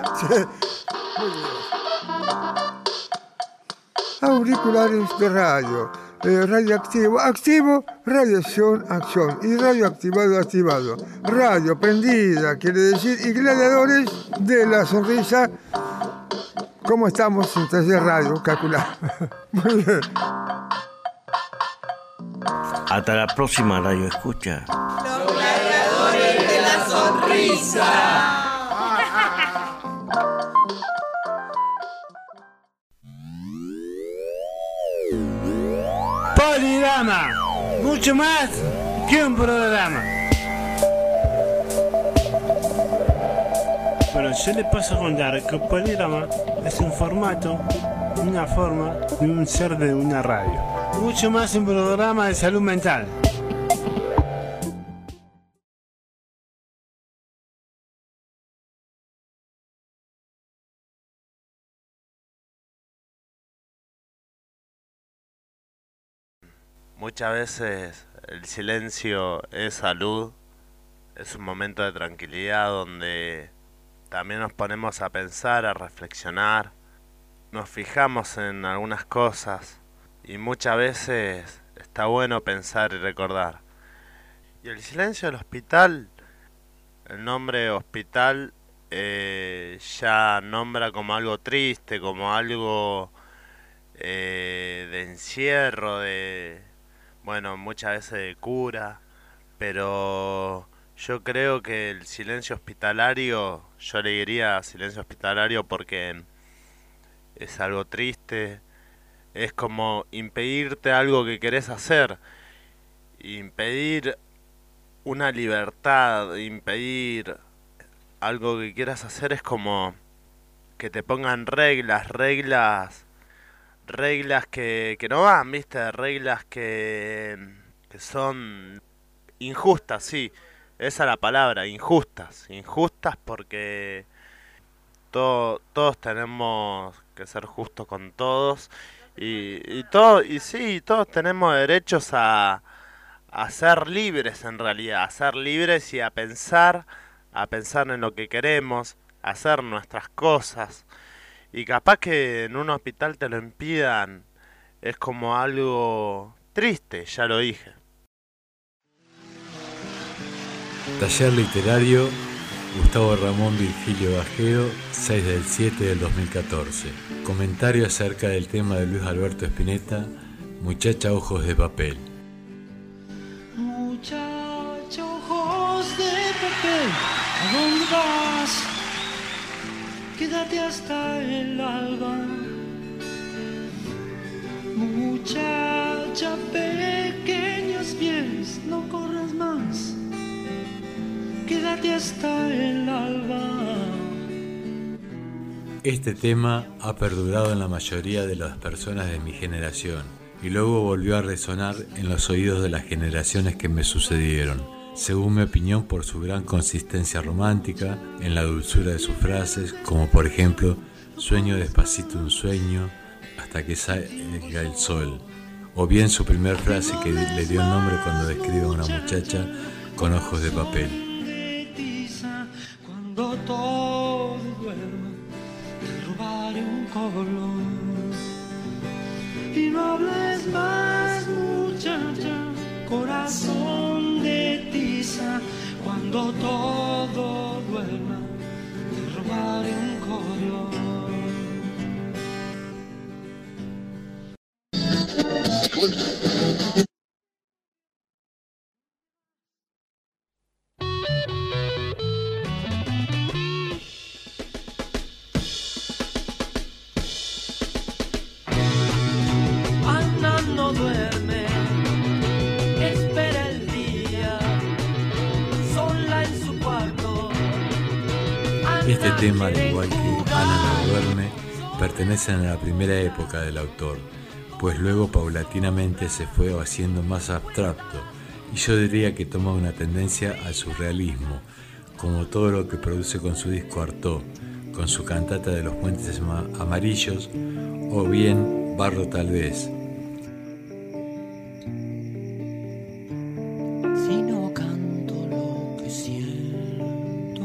Auriculares de radio. Eh, radioactivo, activo, radiación, acción. Y radioactivado, activado. Radio prendida, quiere decir. Y Gladiadores de la Sonrisa. ¿Cómo estamos en taller radio? Calcular. Muy bien. Hasta la próxima, Radio Escucha. Los Gladiadores de la Sonrisa. Poligrama, mucho más que un programa. Pero yo le paso a contar que el poligrama es un formato, una forma de un ser de una radio. Mucho más un programa de salud mental. Muchas veces el silencio es salud, es un momento de tranquilidad donde también nos ponemos a pensar, a reflexionar, nos fijamos en algunas cosas y muchas veces está bueno pensar y recordar. Y el silencio del hospital, el nombre hospital eh, ya nombra como algo triste, como algo eh, de encierro, de... bueno, muchas veces de cura, pero yo creo que el silencio hospitalario, yo le diría silencio hospitalario porque es algo triste, es como impedirte algo que querés hacer, impedir una libertad, impedir algo que quieras hacer es como que te pongan reglas, reglas... reglas que, que no van, ¿viste? Reglas que, que son injustas, sí, esa es la palabra, injustas, injustas porque todo, todos tenemos que ser justos con todos y, y, todo, y sí, todos tenemos derechos a, a ser libres en realidad, a ser libres y a pensar, a pensar en lo que queremos, a hacer nuestras cosas. Y capaz que en un hospital te lo impidan, es como algo triste, ya lo dije. Taller literario, Gustavo Ramón Virgilio Bajero, seis del siete del dos mil catorce. Comentario acerca del tema de Luis Alberto Spinetta, Muchacha Ojos de Papel. Muchacha Ojos de Papel, ¿a dónde vas? Quédate hasta el alba. Muchacha, pequeños pies, no corras más. Quédate hasta el alba. Este tema ha perdurado en la mayoría de las personas de mi generación y luego volvió a resonar en los oídos de las generaciones que me sucedieron, según mi opinión, por su gran consistencia romántica, en la dulzura de sus frases, como por ejemplo, sueño despacito un sueño hasta que salga el sol, o bien su primer frase que le dio el nombre cuando describe a una muchacha con ojos de papel. Cuando todo duerma, te robaré un color. Y no hables más, muchacha, corazón de tiza, cuando todo duerma, te robaré un corión. Ana no duerme, espera el día, sola en su cuarto. Este tema, al igual que Ana no duerme, pertenecen a la primera época del autor, pues luego paulatinamente se fue haciendo más abstracto, y yo diría que toma una tendencia al surrealismo, como todo lo que produce con su disco Artaud, con su cantata de los puentes amarillos, o bien Barro tal vez. Si no canto lo que siento,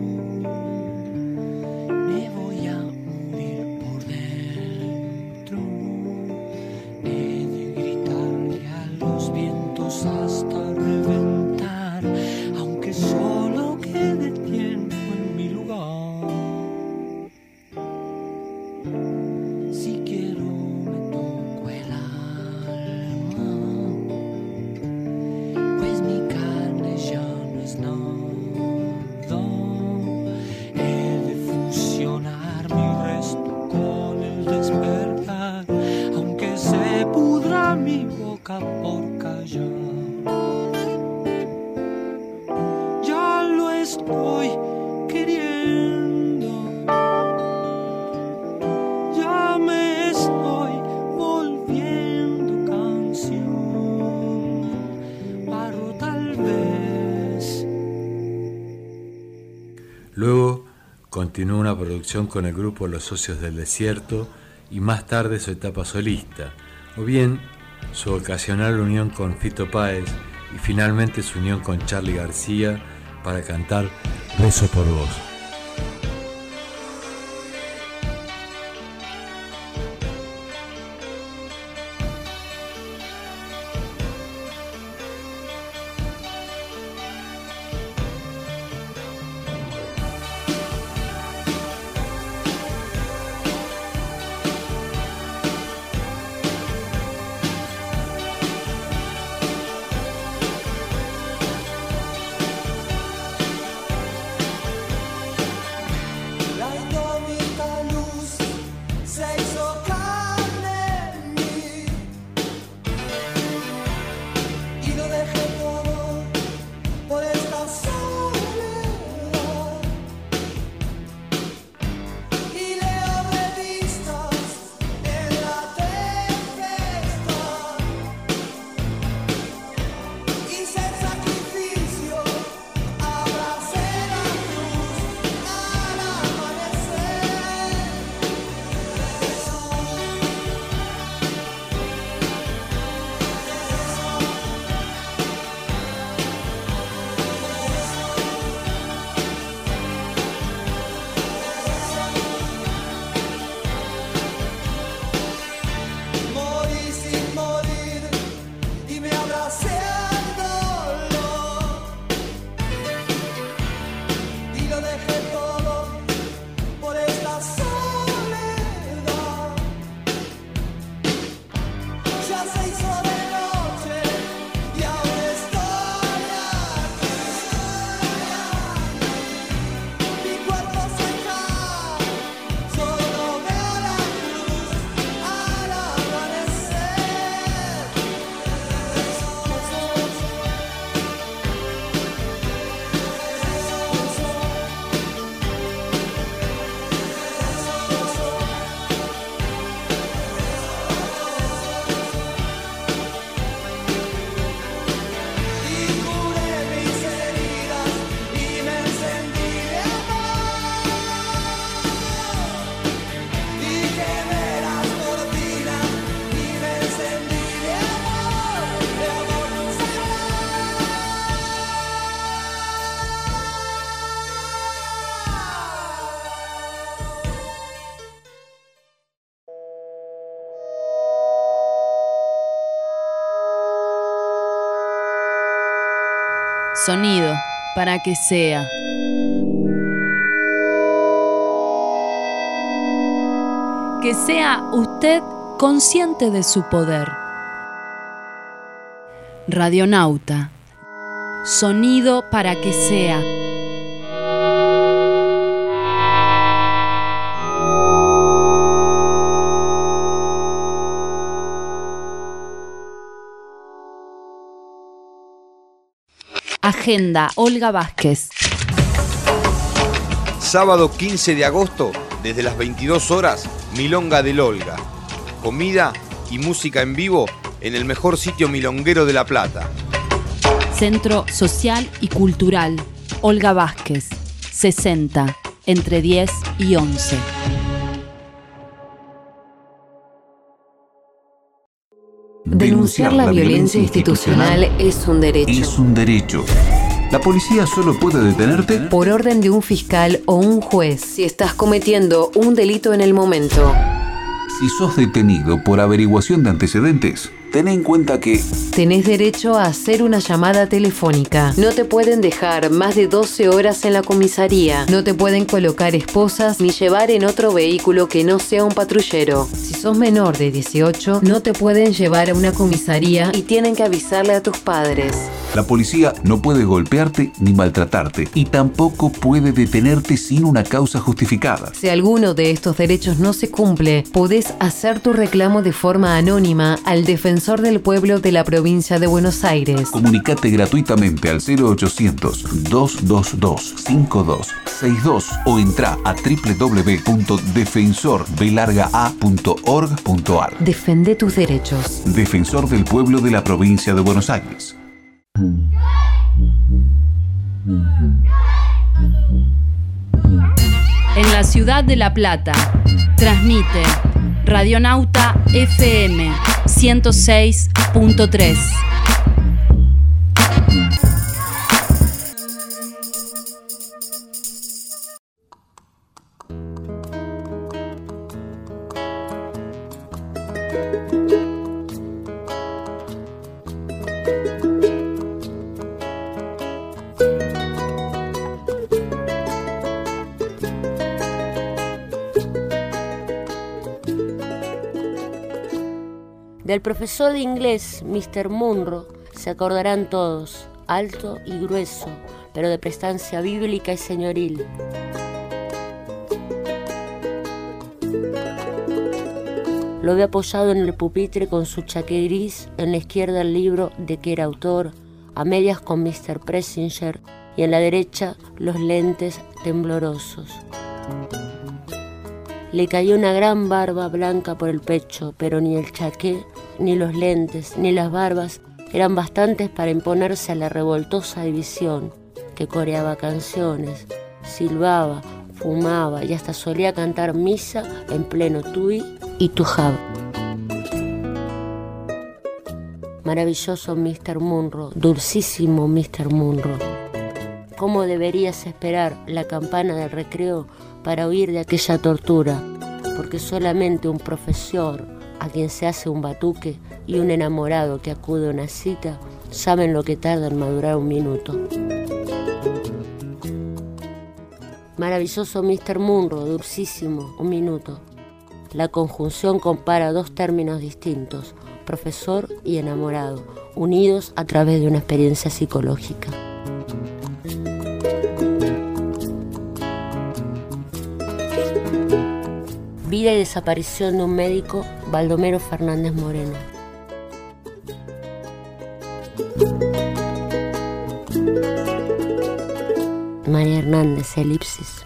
me voy a morir por dentro. He de gritarle a los vientos hasta reventar, aunque solo quede tiempo en mi lugar. Si quiero me toco el alma, pues mi carne ya no es nada. He de fusionar mi resto con el despertar, aunque se pudra mi boca por callar. Ya lo estoy queriendo, ya me estoy volviendo canción. Barro tal vez. Luego continuó una producción con el grupo Los Socios del Desierto y más tarde su etapa solista, o bien su ocasional unión con Fito Páez y finalmente su unión con Charly García para cantar Rezo por vos. Sonido para que sea. Que sea usted consciente de su poder. Radionauta. Sonido para que sea. Agenda, Olga Vázquez. Sábado quince de agosto, desde las veintidós horas, Milonga del Olga. Comida y música en vivo en el mejor sitio milonguero de La Plata. Centro Social y Cultural, Olga Vázquez, sesenta, entre diez y once. Denunciar la violencia institucional es un derecho. Es un derecho. ¿La policía solo puede detenerte? Por orden de un fiscal o un juez, si estás cometiendo un delito en el momento. Si sos detenido por averiguación de antecedentes, ten en cuenta que tenés derecho a hacer una llamada telefónica. No te pueden dejar más de doce horas en la comisaría. No te pueden colocar esposas ni llevar en otro vehículo que no sea un patrullero. Si sos menor de dieciocho, no te pueden llevar a una comisaría y tienen que avisarle a tus padres. la policía no puede golpearte ni maltratarte y tampoco puede detenerte sin una causa justificada. Si alguno de estos derechos no se cumple, podés hacer tu reclamo de forma anónima al Defensor del Pueblo de la Provincia de Buenos Aires. Comunicate gratuitamente al cero ochocientos, dos dos dos, cinco dos seis dos o entra a doble u doble u doble u punto defensor b larga a punto org punto a r. Defende tus derechos. Defensor del Pueblo de la Provincia de Buenos Aires. En la ciudad de La Plata, transmite Radionauta F M ciento seis punto tres. Del profesor de inglés, mister Munro, se acordarán todos, alto y grueso, pero de prestancia bíblica y señoril. Lo ve apoyado en el pupitre con su chaqué gris, en la izquierda el libro de que era autor, a medias con mister Pressinger y en la derecha los lentes temblorosos. Le cayó una gran barba blanca por el pecho, pero ni el chaqué, ni los lentes, ni las barbas eran bastantes para imponerse a la revoltosa división que coreaba canciones, silbaba, fumaba y hasta solía cantar misa en pleno Tui y Tujab. Maravilloso mister Munro, dulcísimo mister Munro. ¿Cómo deberías esperar la campana del recreo para huir de aquella tortura? Porque solamente un profesor a quien se hace un batuque y un enamorado que acude a una cita saben lo que tarda en madurar un minuto. Maravilloso mister Munro, dulcísimo, un minuto. La conjunción compara dos términos distintos, profesor y enamorado, unidos a través de una experiencia psicológica. Vida y desaparición de un médico, Baldomero Fernández Moreno. María Hernández, elipsis.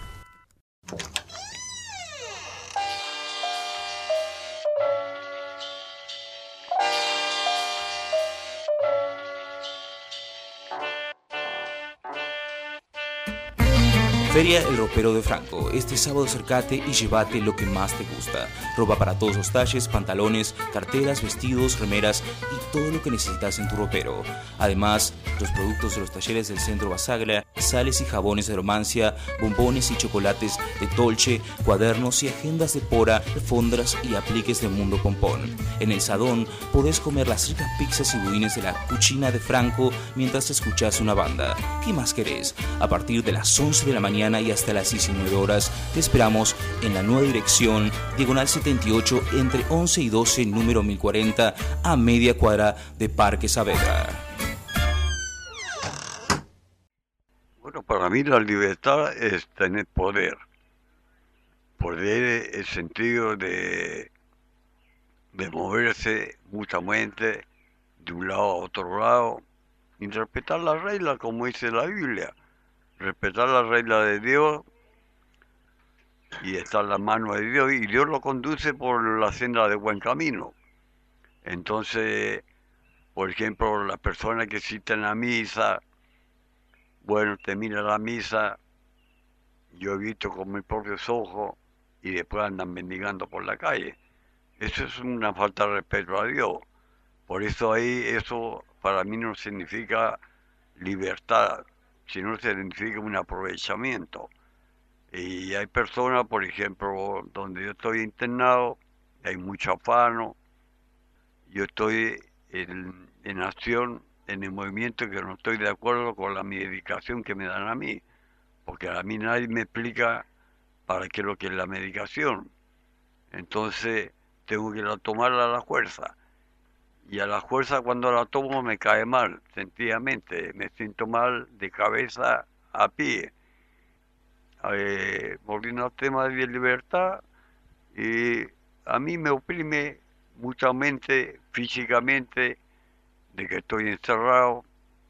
Feria El Ropero de Franco. Este sábado acércate y llévate lo que más te gusta. Ropa para todos los talles, pantalones, carteras, vestidos, remeras y todo lo que necesitas en tu ropero. Además, los productos de los talleres del Centro Basaglia, sales y jabones de Romancia, bombones y chocolates de Dolce, cuadernos y agendas de Pora, alfombras y apliques de Mundo Pompón. En el Sadón podés comer las ricas pizzas y budines de la Cucina de Franco mientras escuchás una banda. ¿Qué más querés? A partir de las once de la mañana y hasta las diecinueve horas te esperamos en la nueva dirección Diagonal setenta y ocho entre once y doce, número mil cuarenta, a media cuadra de Parque Saavedra. Bueno, para mí la libertad es tener poder. Poder es el sentido de, de moverse mutuamente de un lado a otro lado y respetar las reglas como dice la Biblia. Respetar la regla de Dios y estar en la mano de Dios, y Dios lo conduce por la senda de buen camino. Entonces, por ejemplo, las personas que asisten a la misa, bueno, termina la misa, yo he visto con mis propios ojos y después andan mendigando por la calle. Eso es una falta de respeto a Dios. Por eso ahí, eso para mí no significa libertad, sino significa un aprovechamiento. Y hay personas, por ejemplo, donde yo estoy internado, hay mucho afano, yo estoy en, en acción, en el movimiento, que no estoy de acuerdo con la medicación que me dan a mí, porque a mí nadie me explica para qué es lo que es la medicación. Entonces tengo que la tomar a la fuerza. Y a la fuerza cuando la tomo me cae mal, sencillamente, me siento mal de cabeza a pie. Eh, volviendo al tema de libertad, y a mí me oprime mutuamente, físicamente, de que estoy encerrado,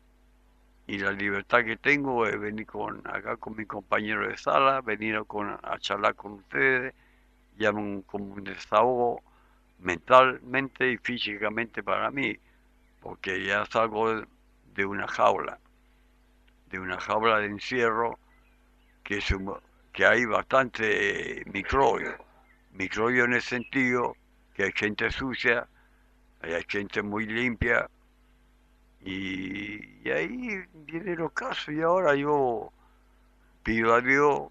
y la libertad que tengo es venir con acá con mi compañero de sala, venir a, con, a charlar con ustedes, llaman como un desahogo mentalmente y físicamente para mí, porque ya salgo de una jaula, de una jaula de encierro, que, es un, que hay bastante microbio, microbio en el sentido que hay gente sucia, hay gente muy limpia, y, y ahí vienen los casos, y ahora yo pido a Dios,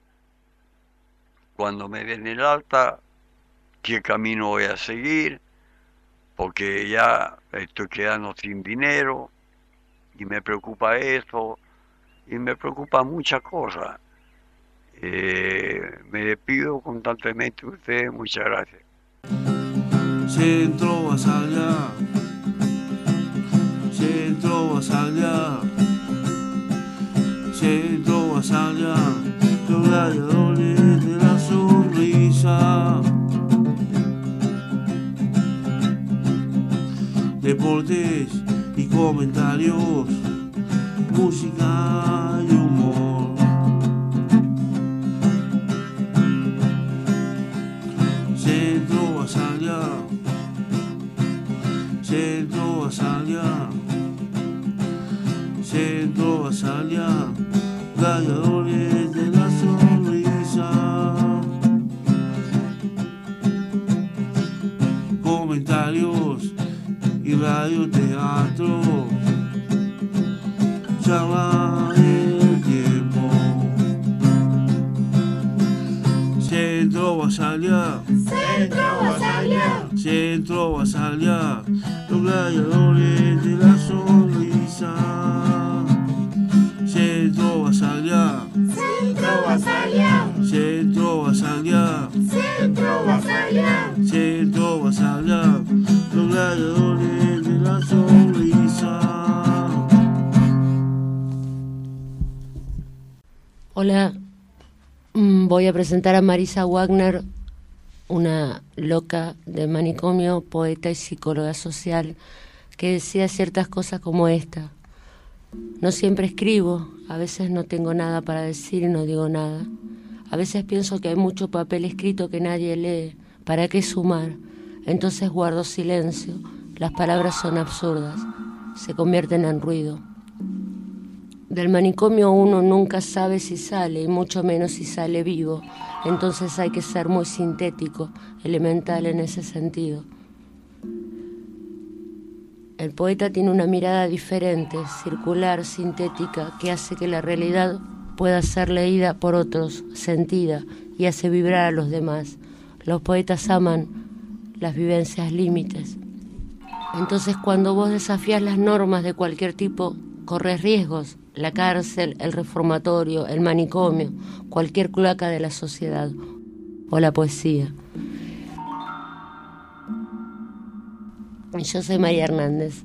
cuando me den el alta, qué camino voy a seguir, porque ya estoy quedando sin dinero y me preocupa eso y me preocupa muchas cosas. Eh, me despido constantemente de ustedes, muchas gracias. Centro Basaglia, Centro Basaglia, Centro Basaglia, los gladiadores de la sonrisa. Deportes y comentarios, música y humor. Centro Basaglia, Centro Basaglia, Centro Basaglia, gladiadores de la sonrisa. Comentarios y radioteatro, charla el tiempo. Centro Basaglia, Centro Basaglia, Centro Basaglia, los gladiadores de la sonrisa. Centro Basaglia, Centro Basaglia, Centro Basaglia, Centro Basaglia, Centro Basaglia, los gladiadores de la sonrisa. Hola, mm, voy a presentar a Marisa Wagner, una loca del manicomio, poeta y psicóloga social, que decía ciertas cosas como esta: no siempre escribo, a veces no tengo nada para decir y no digo nada. A veces pienso que hay mucho papel escrito que nadie lee, ¿para qué sumar? Entonces guardo silencio, las palabras son absurdas, se convierten en ruido. Del manicomio uno nunca sabe si sale, y mucho menos si sale vivo. Entonces hay que ser muy sintético, elemental en ese sentido. El poeta tiene una mirada diferente, circular, sintética, que hace que la realidad pueda ser leída por otros, sentida, y hace vibrar a los demás. Los poetas aman las vivencias límites. Entonces, cuando vos desafías las normas de cualquier tipo, corres riesgos. La cárcel, el reformatorio, el manicomio, cualquier cloaca de la sociedad, o la poesía. Yo soy María Hernández.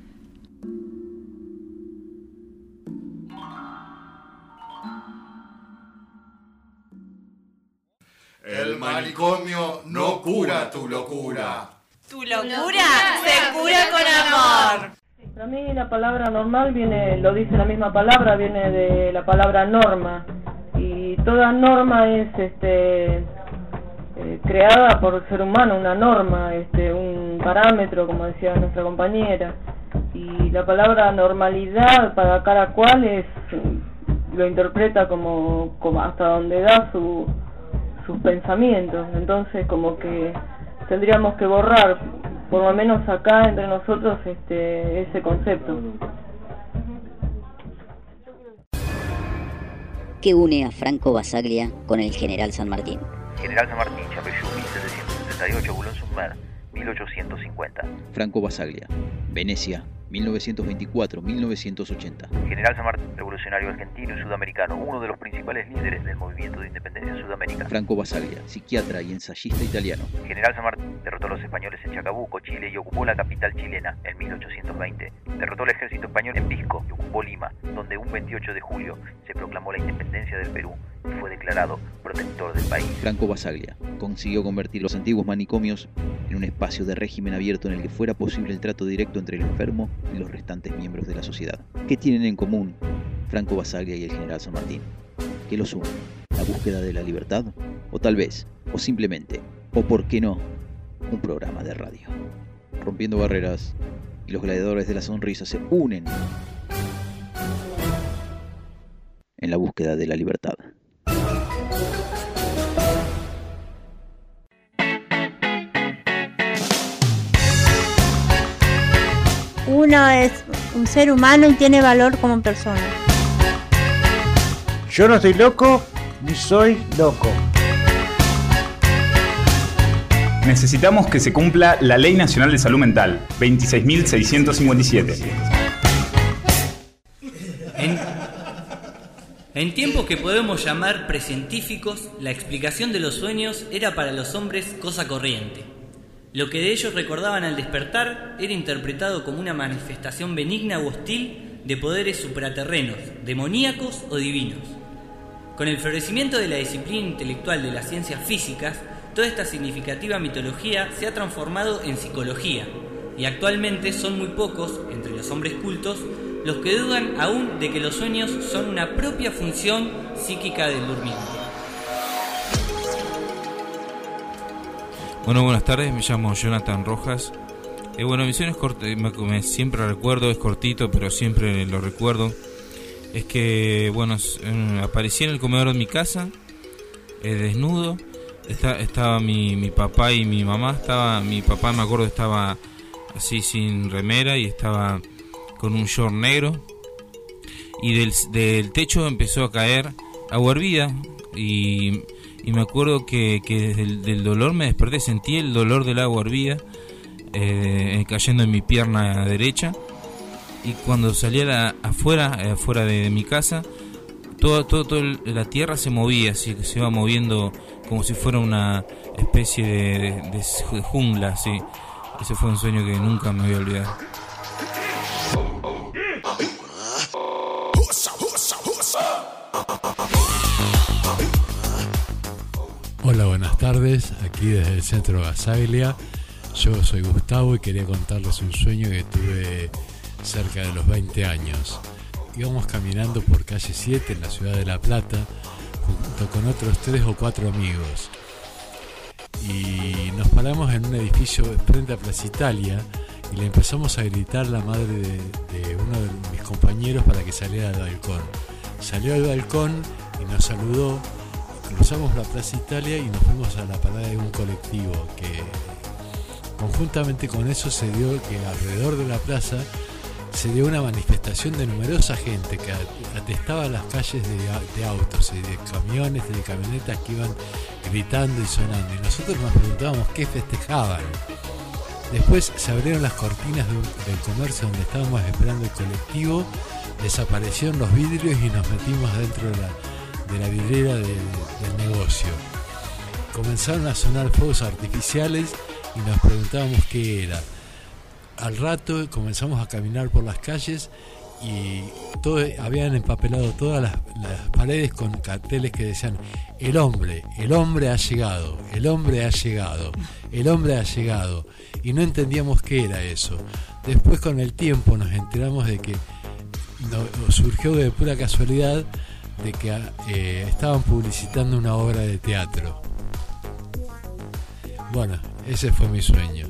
El manicomio no cura tu locura. Tu locura se cura con amor. Para mí la palabra normal viene, lo dice la misma palabra, viene de la palabra norma. Y toda norma es este eh, creada por el ser humano, una norma, este un parámetro, como decía nuestra compañera. Y la palabra normalidad para cada cual es, lo interpreta como, como hasta donde da su, sus pensamientos. Entonces como que tendríamos que borrar, por lo menos acá entre nosotros, este ese concepto. ¿Qué une a Franco Basaglia con el General San Martín? General San Martín, Chapeyú, mil setecientos setenta y ocho, Boulogne-sur-Mer, mil ochocientos cincuenta. Franco Basaglia, Venecia, mil novecientos veinticuatro a mil novecientos ochenta. General San Martín, revolucionario argentino y sudamericano, uno de los principales líderes del movimiento de independencia en Sudamérica. Franco Basaglia, psiquiatra y ensayista italiano. General San Martín derrotó a los españoles en Chacabuco, Chile, y ocupó la capital chilena en mil ochocientos veinte. Derrotó al ejército español en Pisco y ocupó Lima, donde un veintiocho de julio se proclamó la independencia del Perú y fue declarado protector del país. Franco Basaglia consiguió convertir los antiguos manicomios en un espacio de régimen abierto en el que fuera posible el trato directo entre el enfermo y los restantes miembros de la sociedad. ¿Qué tienen en común Franco Basaglia y el General San Martín? ¿Qué los une? ¿La búsqueda de la libertad? O tal vez, o simplemente, o por qué no, un programa de radio. Rompiendo barreras, y los gladiadores de la sonrisa se unen en la búsqueda de la libertad. Uno es un ser humano y tiene valor como persona. Yo no estoy loco, ni soy loco. Necesitamos que se cumpla la Ley Nacional de Salud Mental, veintiséis mil seiscientos cincuenta y siete. En, en tiempos que podemos llamar precientíficos, la explicación de los sueños era para los hombres cosa corriente. Lo que de ellos recordaban al despertar era interpretado como una manifestación benigna u hostil de poderes supraterrenos, demoníacos o divinos. Con el florecimiento de la disciplina intelectual de las ciencias físicas, toda esta significativa mitología se ha transformado en psicología, y actualmente son muy pocos, entre los hombres cultos, los que dudan aún de que los sueños son una propia función psíquica del durmiente. Bueno, buenas tardes, me llamo Jonathan Rojas. Eh, bueno, mi sueño es corto, me, me, siempre recuerdo, es cortito, pero siempre lo recuerdo. Es que, bueno, eh, aparecí en el comedor de mi casa, eh, desnudo. Está, estaba mi, mi papá y mi mamá. Estaba mi papá, me acuerdo, estaba así sin remera y estaba con un short negro. Y del, del techo empezó a caer agua hervida y... Y me acuerdo que, que desde el del dolor me desperté, sentí el dolor del agua hervida eh, cayendo en mi pierna derecha. Y cuando salí a la, afuera, eh, afuera de, de mi casa, todo, todo, todo el, la tierra se movía, así que se iba moviendo como si fuera una especie de, de, de jungla, así. Ese fue un sueño que nunca me voy a olvidar. Hola, buenas tardes, aquí desde el centro Basaglia. Yo soy Gustavo y quería contarles un sueño que tuve cerca de los veinte años. Íbamos caminando por calle siete en la ciudad de La Plata junto con otros tres o cuatro amigos y nos paramos en un edificio frente a Plaza Italia y le empezamos a gritar la madre de, de uno de mis compañeros para que saliera al balcón. Salió al balcón y nos saludó, cruzamos la Plaza Italia y nos fuimos a la parada de un colectivo que conjuntamente con eso se dio que alrededor de la plaza se dio una manifestación de numerosa gente que atestaba las calles de, de autos y de camiones y de camionetas que iban gritando y sonando, y nosotros nos preguntábamos qué festejaban. Después se abrieron las cortinas de un, del comercio donde estábamos esperando el colectivo, desaparecieron los vidrios y nos metimos dentro de la, de la vidriera de, de, del negocio. Comenzaron a sonar fuegos artificiales y nos preguntábamos qué era. Al rato comenzamos a caminar por las calles y todo, habían empapelado todas las, las paredes con carteles que decían: el hombre, el hombre ha llegado, el hombre ha llegado, el hombre ha llegado, y no entendíamos qué era eso. Después, con el tiempo, nos enteramos de que no, surgió de pura casualidad de que eh, estaban publicitando una obra de teatro. Bueno, ese fue mi sueño.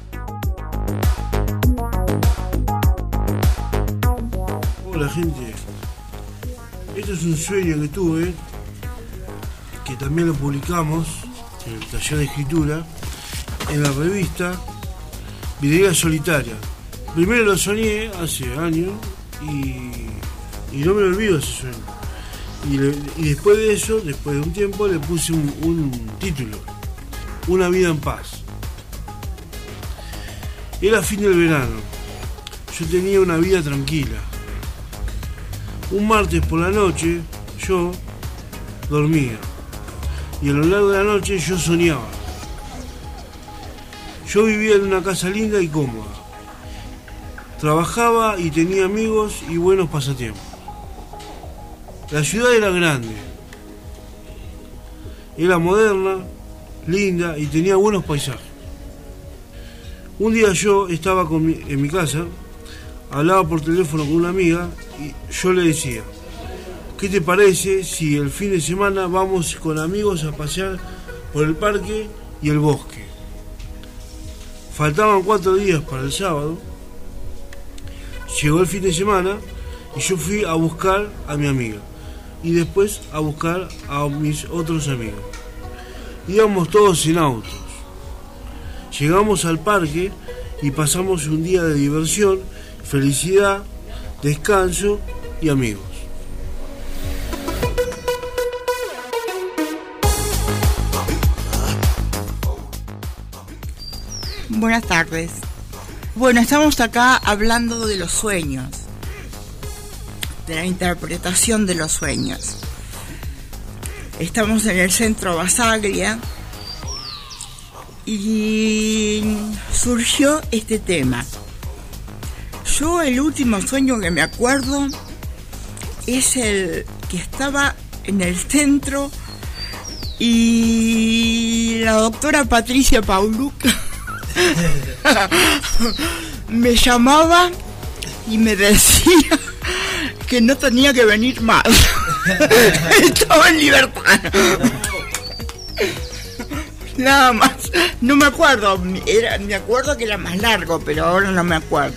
Hola gente, esto es un sueño que tuve, que también lo publicamos en el taller de escritura, en la revista Vidriera Solitaria. Primero lo soñé hace años y, y no me lo olvido ese sueño. Y, le, y después de eso, después de un tiempo, le puse un, un título: Una vida en paz. Era fin del verano, yo tenía una vida tranquila. Un martes por la noche yo dormía y a lo largo de la noche yo soñaba. Yo vivía en una casa linda y cómoda. Trabajaba y tenía amigos y buenos pasatiempos. La ciudad era grande, era moderna, linda y tenía buenos paisajes. Un día yo estaba con mi, en mi casa, hablaba por teléfono con una amiga y yo le decía: ¿qué te parece si el fin de semana vamos con amigos a pasear por el parque y el bosque? Faltaban cuatro días para el sábado. Llegó el fin de semana y yo fui a buscar a mi amiga y después a buscar a mis otros amigos. Íbamos todos en autos. Llegamos al parque y pasamos un día de diversión, felicidad, descanso y amigos. Buenas tardes. Bueno, estamos acá hablando de los sueños, de la interpretación de los sueños. Estamos en el centro Basaglia y surgió este tema. Yo el último sueño que me acuerdo es el que estaba en el centro y la doctora Patricia Pauluca me llamaba y me decía que no tenía que venir más. Estaba en libertad. Nada más. No me acuerdo. Era, me acuerdo que era más largo, pero ahora no me acuerdo.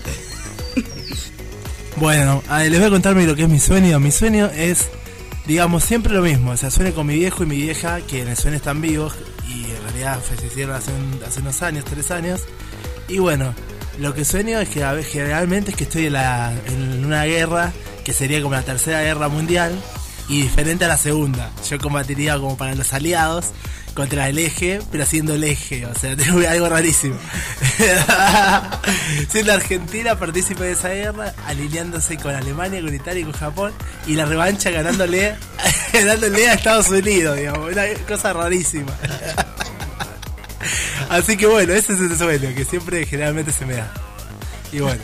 Bueno, a ver, les voy a contarme lo que es mi sueño. Mi sueño es, digamos, siempre lo mismo. O sea, sueño con mi viejo y mi vieja, que en el sueño están vivos y en realidad fallecieron hace, un, hace unos años, tres años. Y bueno, lo que sueño es que a ver, generalmente es que estoy en, la, en una guerra que sería como la tercera guerra mundial y diferente a la segunda. Yo combatiría como para los aliados contra el eje, pero haciendo el eje, o sea, tengo algo rarísimo. Siendo Argentina partícipe de esa guerra, alineándose con Alemania, con Italia y con Japón, y la revancha ganándole, ganándole a Estados Unidos, digamos, una cosa rarísima. Así que bueno, ese es el sueño que siempre generalmente se me da. Y bueno.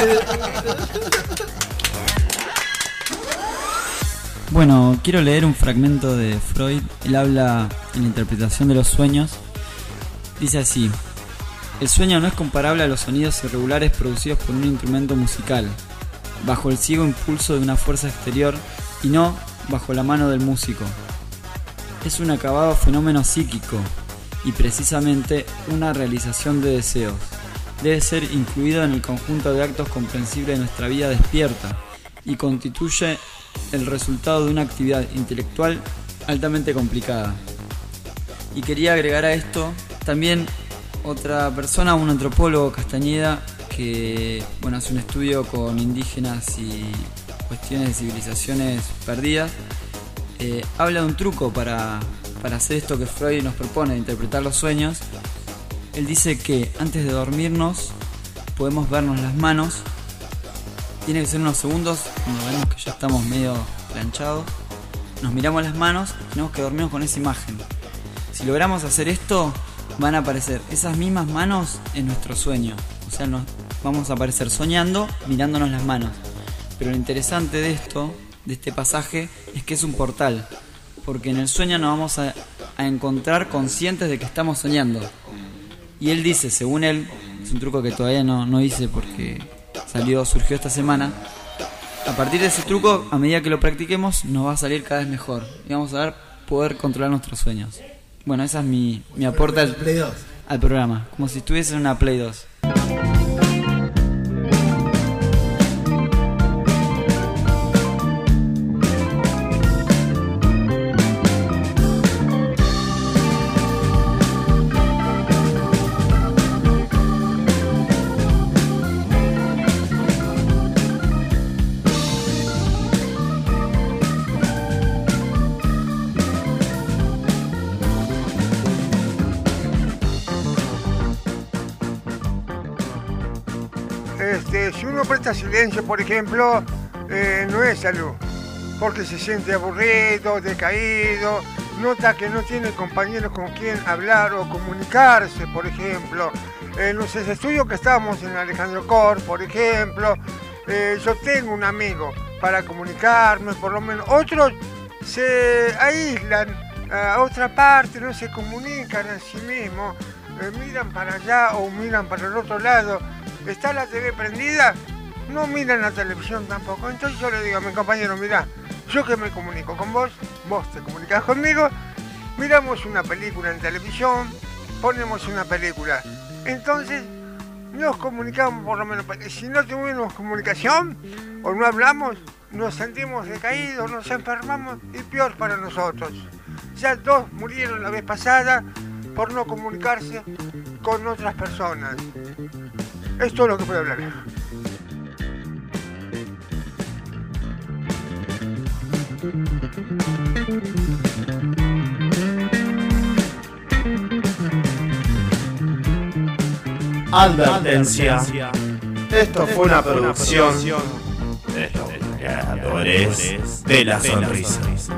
Bueno, quiero leer un fragmento de Freud. Él habla en la interpretación de los sueños. Dice así: el sueño no es comparable a los sonidos irregulares producidos por un instrumento musical, bajo el ciego impulso de una fuerza exterior, y no bajo la mano del músico. Es un acabado fenómeno psíquico y precisamente una realización de deseos. Debe ser incluido en el conjunto de actos comprensibles de nuestra vida despierta y constituye el resultado de una actividad intelectual altamente complicada. Y quería agregar a esto también otra persona, un antropólogo, Castañeda, que bueno, hace un estudio con indígenas y cuestiones de civilizaciones perdidas. Eh, habla de un truco para, para hacer esto que Freud nos propone, de interpretar los sueños. Él dice que antes de dormirnos podemos vernos las manos. Tiene que ser unos segundos cuando vemos que ya estamos medio planchados. Nos miramos las manos y tenemos que dormirnos con esa imagen. Si logramos hacer esto, van a aparecer esas mismas manos en nuestro sueño. O sea, nos vamos a aparecer soñando, mirándonos las manos. Pero lo interesante de esto, de este pasaje, es que es un portal. Porque en el sueño nos vamos a, a encontrar conscientes de que estamos soñando. Y él dice, según él, es un truco que todavía no, no hice porque salió, surgió esta semana. A partir de ese truco, a medida que lo practiquemos, nos va a salir cada vez mejor. Y vamos a ver poder controlar nuestros sueños. Bueno, esa es mi, mi aporte al, al programa. Como si estuviese en una Play dos. Este, si uno presta silencio, por ejemplo, eh, no es salud, porque se siente aburrido, decaído, nota que no tiene compañeros con quien hablar o comunicarse, por ejemplo. En los estudios que estábamos en Alejandro Cor, por ejemplo, eh, yo tengo un amigo para comunicarme, por lo menos. Otros se aíslan a otra parte, no se comunican a sí mismos, eh, miran para allá o miran para el otro lado. ¿Está la T V prendida? No miran la televisión tampoco. Entonces yo le digo a mi compañero, mirá, yo que me comunico con vos, vos te comunicás conmigo, miramos una película en televisión, ponemos una película. Entonces nos comunicamos por lo menos. Si no tuvimos comunicación o no hablamos, nos sentimos decaídos, nos enfermamos y peor para nosotros. Ya dos murieron la vez pasada por no comunicarse con otras personas. Es todo lo que puedo hablar. Advertencia. Esto fue una producción de los creadores de la sonrisa.